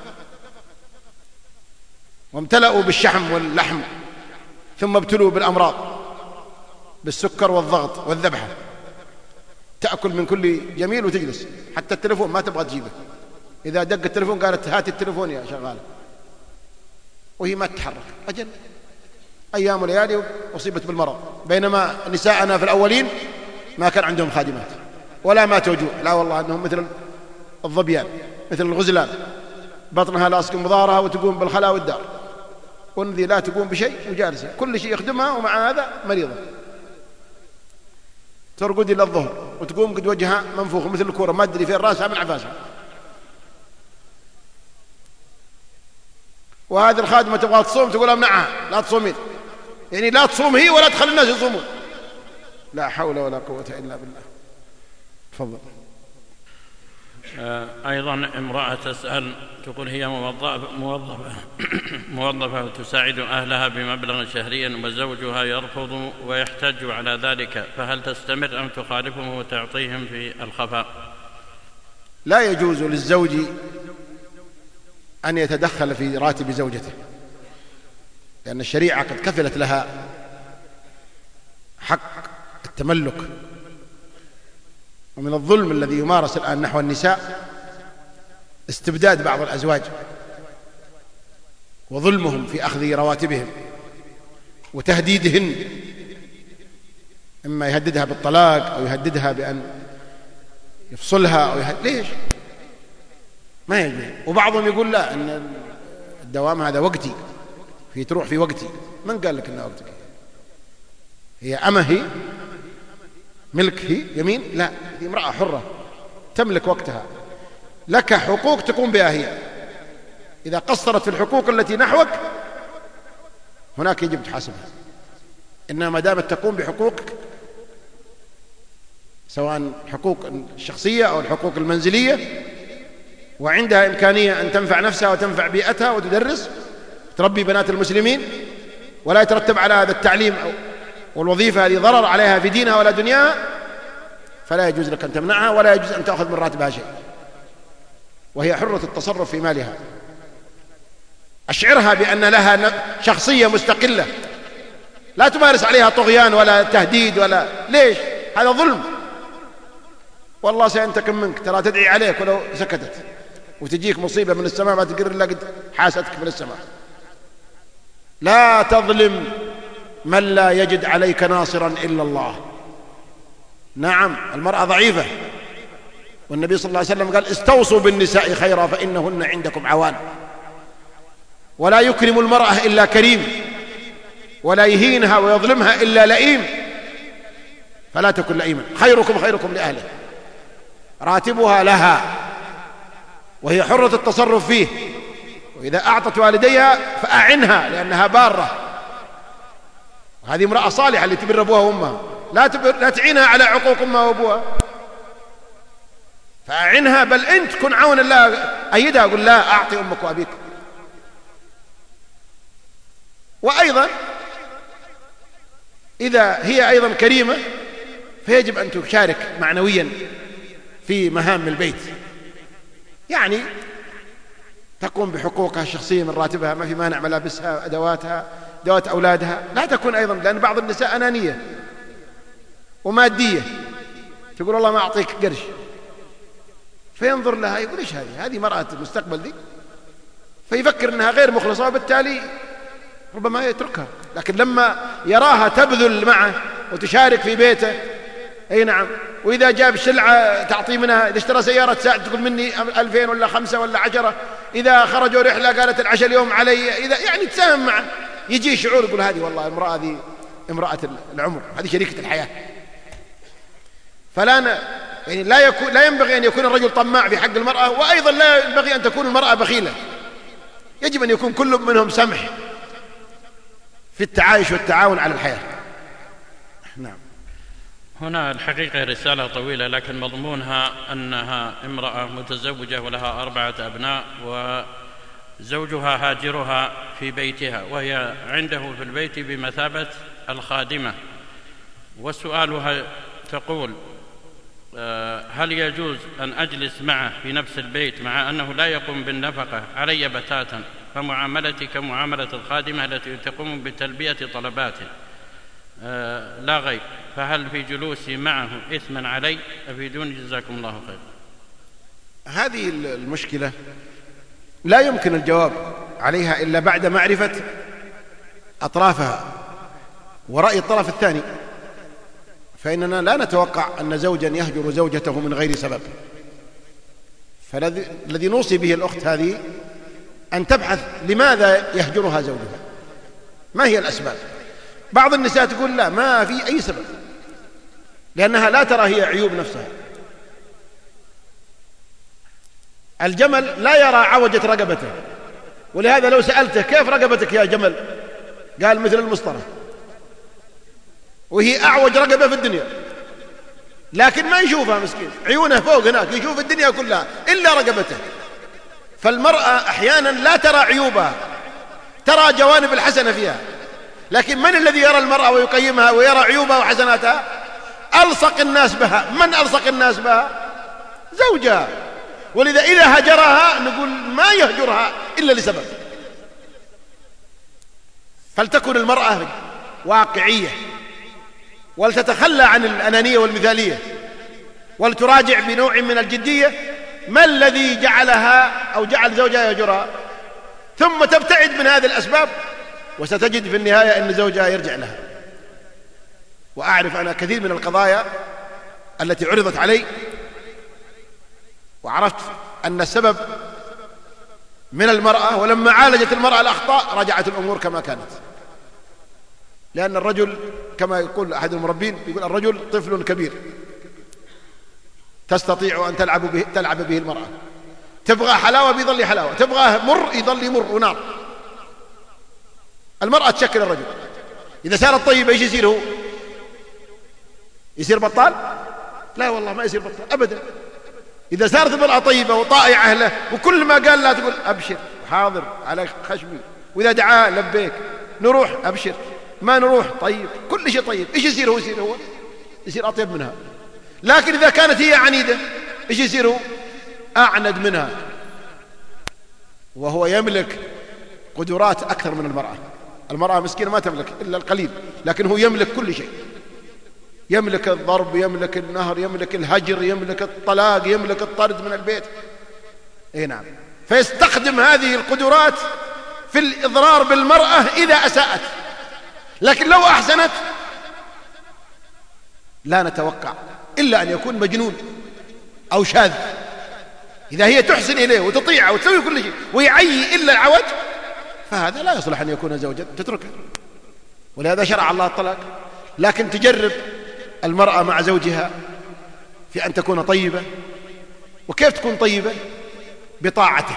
وامتلأوا بالشحم واللحم، ثم ابتلوا بالأمراض، بالسكر والضغط والذبحة. تأكل من كل جميل وتجلس، حتى التلفون ما تبغى تجيبه، إذا دق التلفون قالت هات التلفون يا شغالة، وهي ما تتحرك. أجل أيام وليالي أصيبت بالمرض، بينما نساءنا في الأولين ما كان عندهم خادمات ولا ما توجوع، لا والله أنهم مثل الظبيان، مثل الغزلان، بطنها لاصق مضارها وتقوم بالخلا والدار، وانذي لا تقوم بشيء وجالسة، كل شيء يخدمها، ومع هذا مريضة، ترقد إلى الظهر وتقوم قد وجهها منفوخ مثل الكورة، ما أدري فين راسها من عفاسها. وهذه الخادمة تبغى تصوم تقول امنعها، لا تصومين، يعني لا تصوم هي ولا تخلي الناس يصومون. لا حول ولا قوة إلا بالله. تفضل. أيضا امرأة تسأل تقول هي موظفة وتساعد أهلها بمبلغ شهريا وزوجها يرفض ويحتج على ذلك، فهل تستمر أم تخالفهم وتعطيهم في الخفاء؟ لا يجوز للزوج أن يتدخل في راتب زوجته، لأن الشريعة قد كفلت لها حق التملك. ومن الظلم الذي يمارس الآن نحو النساء استبداد بعض الأزواج وظلمهم في أخذ رواتبهم وتهديدهن، إما يهددها بالطلاق أو يهددها بأن يفصلها أو ليش؟ ما يجوز. وبعضهم يقول لا، أن الدوام هذا وقتي، في تروح في وقتي. من قال لك أنه وقتك؟ هي أمه، هي ملك، هي يمين؟ لا، هي امرأة حرة تملك وقتها، لك حقوق تقوم بها هي. إذا قصرت في الحقوق التي نحوك هناك يجب تحاسبها، إنما ما دامت تقوم بحقوقك سواء الحقوق الشخصية أو الحقوق المنزلية، وعندها إمكانية أن تنفع نفسها وتنفع بيئتها وتدرس تربي بنات المسلمين، ولا يترتب على هذا التعليم والوظيفة هذه ضرر عليها في دينها ولا دنياها، فلا يجوز لك أن تمنعها ولا يجوز أن تأخذ من راتبها شيء، وهي حرة التصرف في مالها. أشعرها بأن لها شخصية مستقلة، لا تمارس عليها طغيان ولا تهديد ولا ليش؟ هذا ظلم، والله سينتقم منك، ترى تدعي عليك ولو سكتت، وتجيك مصيبة من السماء ما تقدر إلا قد حاستك من السماء. لا تظلم من لا يجد عليك ناصرا إلا الله. نعم المرأة ضعيفة، والنبي صلى الله عليه وسلم قال استوصوا بالنساء خيرا فإنهن عندكم عوان. ولا يكرم المرأة إلا كريم، ولا يهينها ويظلمها إلا لئيم، فلا تكن لئيما. خيركم خيركم لأهله، راتبها لها وهي حرة التصرف فيه، وإذا أعطت والديها فأعنها لأنها بارة، وهذه امرأة صالحة اللي تبر أبوها وأمها، لا تعينها على عقوق أمها وأبوها، فأعنها، بل أنت كن عون الله، أيدها، قل لا أعطي أمك وأبيك. وأيضا إذا هي أيضا كريمة فيجب أن تشارك معنويا في مهام البيت، يعني تقوم بحقوقها الشخصية من راتبها، ما في مانع، ملابسها، أدواتها، أدوات أولادها. لا تكون أيضا، لأن بعض النساء أنانية ومادية، تقول والله ما أعطيك قرش، فينظر لها يقول إيش هذه مرأة المستقبل دي، فيفكر أنها غير مخلصة وبالتالي ربما يتركها. لكن لما يراها تبذل معه وتشارك في بيته، أي نعم، وإذا جاب شلعة تعطي منها، إذا اشترى سيارة تساعد تقول مني 2000 ولا 5 ولا 10، إذا خرجوا رحلة قالت العشاء اليوم علي، إذا يعني تساهم معه، يجي شعور يقول هذه والله المرأة هذه امرأة العمر، هذه شريكة الحياة. فلا يعني لا ينبغي أن يكون الرجل طماع في حق المرأة، وأيضا لا ينبغي أن تكون المرأة بخيلة. يجب أن يكون كل منهم سمح في التعايش والتعاون على الحياة. نعم. هنا الحقيقة رسالة طويلة، لكن مضمونها أنها امرأة متزوجة ولها 4 أبناء، وزوجها هاجرها في بيتها، وهي عنده في البيت بمثابة الخادمة. وسؤالها تقول هل يجوز أن أجلس معه في نفس البيت مع أنه لا يقوم بالنفقة علي بتاتا، فمعاملتي كمعاملة الخادمة التي تقوم بتلبية طلباته لا غير، فهل في جلوسي معه إثما علي؟ أفيدوني جزاكم الله خير. هذه المشكلة لا يمكن الجواب عليها إلا بعد معرفة أطرافها ورأي الطرف الثاني، فإننا لا نتوقع أن زوجا يهجر زوجته من غير سبب. فالذي نوصي به الأخت هذه أن تبحث لماذا يهجرها زوجها، ما هي الأسباب. بعض النساء تقول لا، ما في أي سبب، لأنها لا ترى هي عيوب نفسها. الجمل لا يرى عوجة رقبته، ولهذا لو سألته كيف رقبتك يا جمل قال مثل المسطرة، وهي أعوج رقبة في الدنيا، لكن ما يشوفها مسكين، عيونه فوق هناك، يشوف الدنيا كلها إلا رقبته. فالمرأة أحيانا لا ترى عيوبها، ترى جوانب الحسنة فيها، لكن من الذي يرى المرأة ويقيمها ويرى عيوبها وحسناتها؟ ألصق الناس بها. من ألصق الناس بها؟ زوجها. ولذا إذا هجرها نقول ما يهجرها إلا لسبب. فلتكن المرأة واقعية، ولتتخلى عن الأنانية والمثالية، ولتراجع بنوع من الجدية ما الذي جعلها أو جعل زوجها يهجرها، ثم تبتعد من هذه الأسباب، وستجد في النهاية أن زوجها يرجع لها. وأعرف أنا كثير من القضايا التي عرضت علي وعرفت أن السبب من المرأة، ولما عالجت المرأة الأخطاء رجعت الأمور كما كانت. لأن الرجل كما يقول أحد المربين، يقول الرجل طفل كبير تستطيع أن تلعب به المرأة. تبغى حلاوة بيظل حلاوة، تبغى مر يظل مر ونار. المرأة تشكل الرجل. إذا صارت طيبة ايش يصير؟ هو يصير بطال؟ لا والله ما يصير بطال أبدا. إذا صارت المرأة طيبة وطائعة له، وكل ما قال لا تقول أبشر حاضر على خشمي، وإذا دعاه لبيك، نروح أبشر، ما نروح طيب، كل شيء طيب، إيش يصير هو؟ يصير أطيب منها. لكن إذا كانت هي عنيدة إيش يصير هو؟ أعند منها، وهو يملك قدرات أكثر من المرأة. المرأة مسكينة ما تملك إلا القليل، لكن هو يملك كل شيء، يملك الضرب، يملك النهر، يملك الهجر، يملك الطلاق، يملك الطرد من البيت. إيه نعم. فيستخدم هذه القدرات في الإضرار بالمرأة إذا أساءت، لكن لو أحسنت لا نتوقع إلا أن يكون مجنون أو شاذ. إذا هي تحسن إليه وتطيعه وتسوي كل شيء ويعي إلا العوج، فهذا لا يصلح أن يكون زوجا، تتركه. ولهذا شرع الله الطلاق. لكن تجرب المرأة مع زوجها في أن تكون طيبة. وكيف تكون طيبة؟ بطاعته،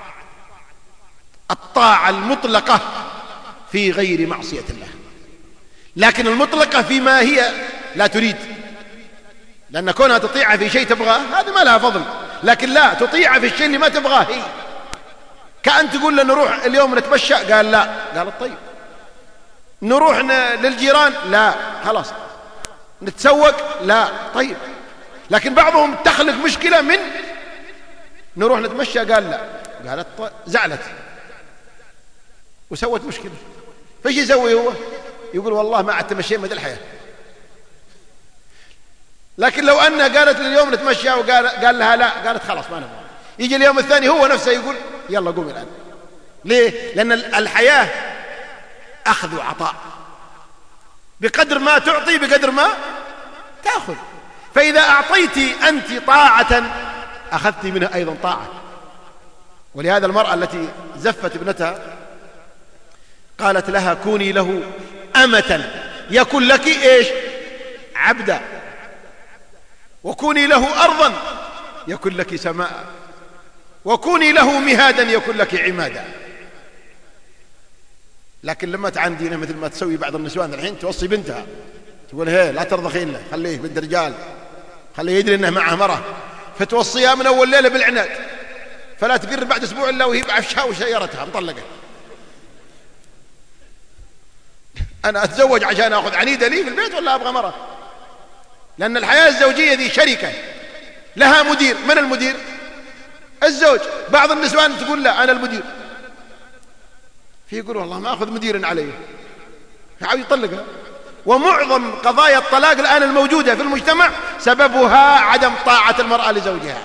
الطاعة المطلقة في غير معصية الله. لكن المطلقة فيما هي لا تريد، لأن كونها تطيعها في شيء تبغاه هذا ما لها فضل، لكن لا تطيعها في الشيء اللي ما تبغاه هي. كأن تقول له نروح اليوم نتمشى، قال لا، قالت طيب. نروح للجيران، لا، خلاص. نتسوق، لا، طيب. لكن بعضهم تخلق مشكلة من نروح نتمشى، قال لا، قالت طيب. زعلت وسوت مشكلة. فايش يسوي هو؟ يقول والله ما عاد تمشي مدى الحياة. لكن لو أنها قالت اليوم نتمشى وقال لها لا، قالت خلاص ما نبغى. يجي اليوم الثاني هو نفسه يقول يلا قومي الآن. ليه؟ لأن الحياة أخذ وعطاء، بقدر ما تعطي بقدر ما تأخذ. فإذا أعطيت أنت طاعة أخذت منها أيضا طاعة. ولهذا المرأة التي زفت ابنتها قالت لها كوني له أمة يكن لك إيش؟ عبدا، وكوني له أرضا يكن لك سماء، وكوني له مهادا يكن لك عمادا. لكن لما تعندينا مثل ما تسوي بعض النسوان الحين، توصي بنتها تقول هي لا ترضخين له، خليه بنت رجال، خليه يدري انه معه مرة، فتوصيها من اول ليلة بالعناد، فلا تقرب بعد اسبوع الا وهي بعفشها وسيارتها مطلقة. انا اتزوج عشان اخذ عنيدة لي في البيت ولا ابغى مرة؟ لان الحياة الزوجية ذي شركة، لها مدير. من المدير؟ الزوج. بعض النسوان تقول لا أنا المدير، في يقول والله ما أخذ مدير علي، عاوز يطلقها. ومعظم قضايا الطلاق الآن الموجودة في المجتمع سببها عدم طاعة المرأة لزوجها،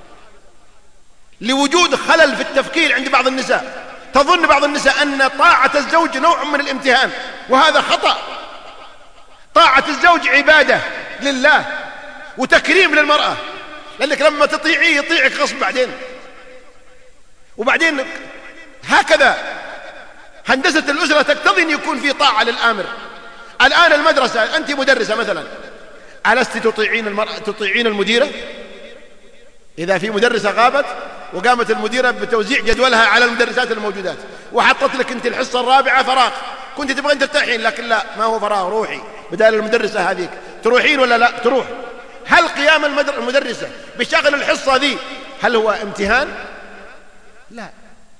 لوجود خلل في التفكير عند بعض النساء. تظن بعض النساء أن طاعة الزوج نوع من الامتهان، وهذا خطأ. طاعة الزوج عبادة لله وتكريم للمرأة، لأنك لما تطيعيه يطيعك غصب وبعدين هكذا هندسة الأسرة تقتضي أن يكون في طاعة للآمر. الآن المدرسة، أنت مدرسة مثلا، ألست تطيعين المديرة؟ إذا في مدرسة غابت وقامت المديرة بتوزيع جدولها على المدرسات الموجودات وحطت لك أنت الحصة الرابعة فراغ، كنت تبغين ترتاحين، لكن لا، ما هو فراغ، روحي بدال المدرسة هذيك. تروحين ولا لا؟ تروح. هل قيام المدرسة بشغل الحصة ذي هل هو امتهان؟ لا.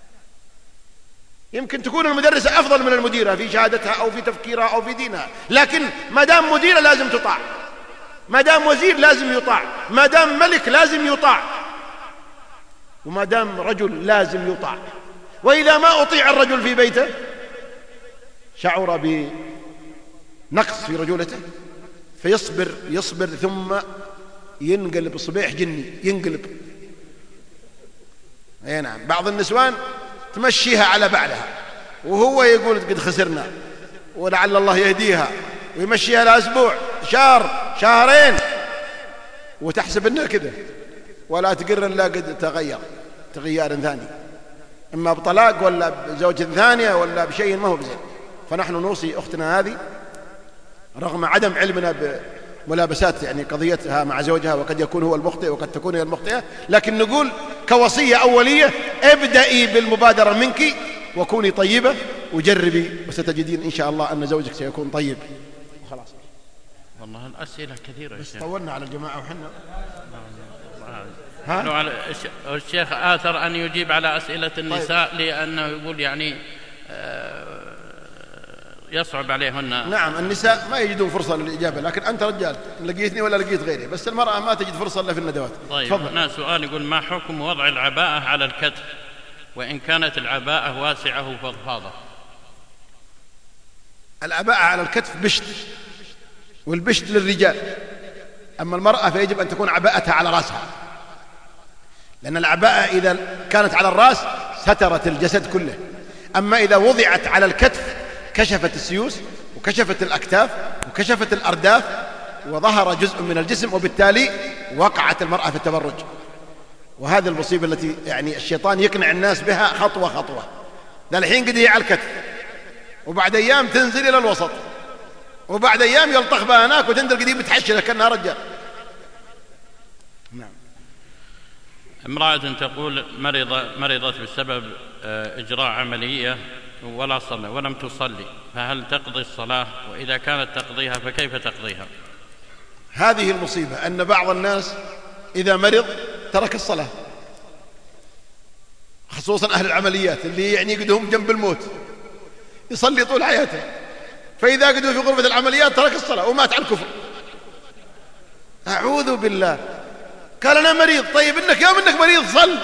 يمكن تكون المدرسة أفضل من المديرة في شهادتها أو في تفكيرها أو في دينها، لكن ما دام مديرة لازم تطاع، ما دام وزير لازم يطاع، ما دام ملك لازم يطاع، وما دام رجل لازم يطاع. وإذا ما أطيع الرجل في بيته شعر بنقص في رجولته يصبر ثم ينقلب صبيح جني، ينقلب. أي نعم. بعض النسوان تمشيها على بعلها وهو يقول قد خسرنا ولعل الله يهديها، ويمشيها لأسبوع، شهر، شهرين، وتحسب انه كذا، ولا تقر الا قد تغير ثاني، اما بطلاق ولا بزوجة ثانية ولا بشيء ما هو بزين. فنحن نوصي اختنا هذه رغم عدم علمنا بملابسات يعني قضيتها مع زوجها، وقد يكون هو المخطئ وقد تكون هي المخطئة، لكن نقول كوصية أولية ابدأي بالمبادرة منك وكوني طيبة وجربي، وستجدين إن شاء الله أن زوجك سيكون طيب. وخلاص. والله الأسئلة كثيرة بس طولنا على الجماعة وحنا الشيخ آثر أن يجيب على أسئلة النساء. طيب. لأنه يقول يعني يصعب عليهن. نعم، النساء ما يجدون فرصة للإجابة، لكن أنت رجال لقيتني ولا لقيت غيري، بس المرأة ما تجد فرصة إلا في الندوات. طيب. هنا سؤال يقول ما حكم وضع العباءة على الكتف وإن كانت العباءة واسعة وفضفاضة؟ العباءة على الكتف بشت، والبشت للرجال، أما المرأة فيجب أن تكون عباءتها على رأسها، لأن العباءة إذا كانت على الرأس سترت الجسد كله، أما إذا وضعت على الكتف كشفت السيوس وكشفت الأكتاف وكشفت الأرداف وظهر جزء من الجسم، وبالتالي وقعت المرأة في التبرج. وهذه المصيبة التي يعني الشيطان يقنع الناس بها خطوة خطوة. ذا الحين قد هي على الكتف، وبعد أيام تنزل إلى الوسط، وبعد أيام يلطخ بها هناك وتنزل قديم بتحشلها كأنها رجال. نعم. امرأة تقول مرضت بسبب إجراء عملية ولا صلى ولم تصلي، فهل تقضي الصلاة؟ وإذا كانت تقضيها فكيف تقضيها؟ هذه المصيبة أن بعض الناس إذا مرض ترك الصلاة، خصوصا أهل العمليات اللي يعني يقعدهم جنب الموت، يصلي طول حياته، فإذا قعدوا في غرفة العمليات ترك الصلاة ومات على الكفر. أعوذ بالله. قال أنا مريض. طيب إنك يوم إنك مريض صل.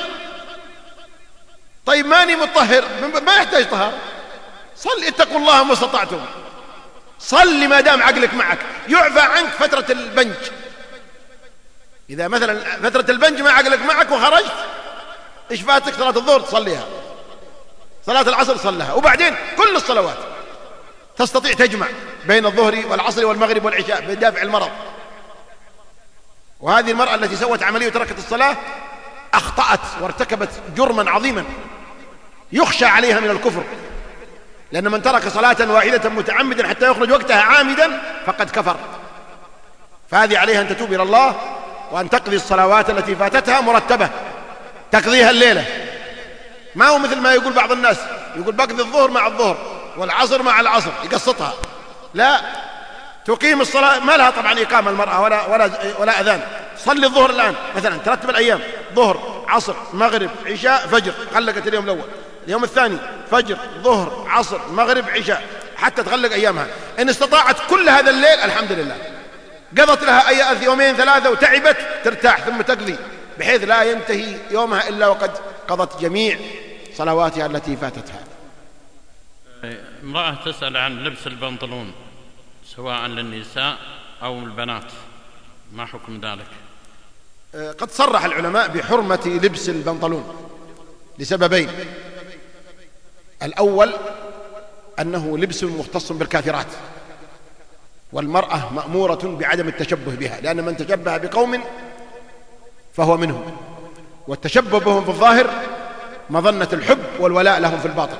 طيب ماني مطهر، ما يحتاج طهارة، صل. اتقوا الله ما استطعتم، صل ما دام عقلك معك. يعفى عنك فترة البنج، إذا مثلا فترة البنج ما عقلك معك وخرجت، إيش فاتك؟ صلاة الظهر تصليها، صلاة العصر صلها، وبعدين كل الصلوات تستطيع تجمع بين الظهر والعصر والمغرب والعشاء بدافع المرض. وهذه المرأة التي سوت عملية وتركت الصلاة أخطأت وارتكبت جرما عظيما يخشى عليها من الكفر، لأن من ترك صلاة واحدة متعمدا حتى يخرج وقتها عامدا فقد كفر. فهذه عليها أن تتوب إلى الله وأن تقضي الصلوات التي فاتتها مرتبة، تقضيها الليلة. ما هو مثل ما يقول بعض الناس، يقول بقضي الظهر مع الظهر والعصر مع العصر، يقسطها. لا، تقيم الصلاة، ما لها طبعا إقامة المرأة ولا أذان. صلي الظهر الآن مثلا، ترتب الأيام، ظهر عصر مغرب عشاء فجر، خلقت اليوم الأول، اليوم الثاني فجر ظهر عصر مغرب عشاء، حتى تغلق أيامها. إن استطاعت كل هذا الليل الحمد لله، قضت لها أي يومين ثلاثة وتعبت ترتاح ثم تقضي، بحيث لا ينتهي يومها إلا وقد قضت جميع صلواتها التي فاتتها. امرأة تسأل عن لبس البنطلون سواء للنساء أو البنات، ما حكم ذلك؟ قد صرح العلماء بحرمة لبس البنطلون لسببين: الأول أنه لبس مختص بالكافرات، والمرأة مأمورة بعدم التشبه بها، لأن من تشبه بقوم فهو منهم، والتشبه بهم في الظاهر مظنة الحب والولاء لهم في الباطن.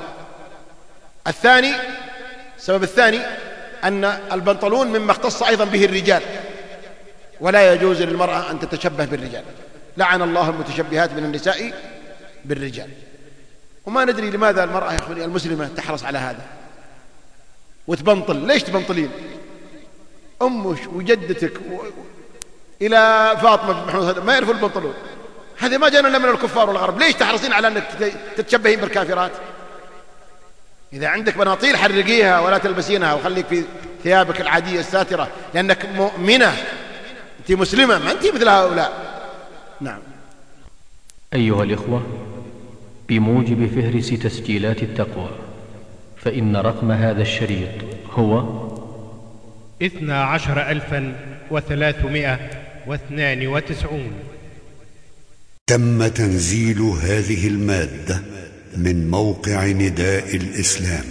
السبب الثاني أن البنطلون مما اختص أيضا به الرجال، ولا يجوز للمرأة أن تتشبه بالرجال، لعن الله المتشبهات من النساء بالرجال. وما ندري لماذا المرأة يا أخواني المسلمة تحرص على هذا وتبنطل. ليش تبنطلين؟ أمك وجدتك إلى فاطمة بن محمود ما يعرفوا البنطلون، هذا ما جانا من الكفار والغرب. ليش تحرصين على أنك تتشبهين بالكافرات؟ إذا عندك بناطيل حرقيها ولا تلبسينها وخليك في ثيابك العادية الساترة، لأنك مؤمنة، أنت مسلمة، ما أنت مثل هؤلاء. نعم. أيها الإخوة، بموجب فهرس تسجيلات التقوى، فإن رقم هذا الشريط هو 12392. تم تنزيل هذه المادة من موقع نداء الإسلام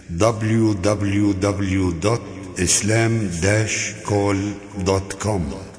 www.islam-call.com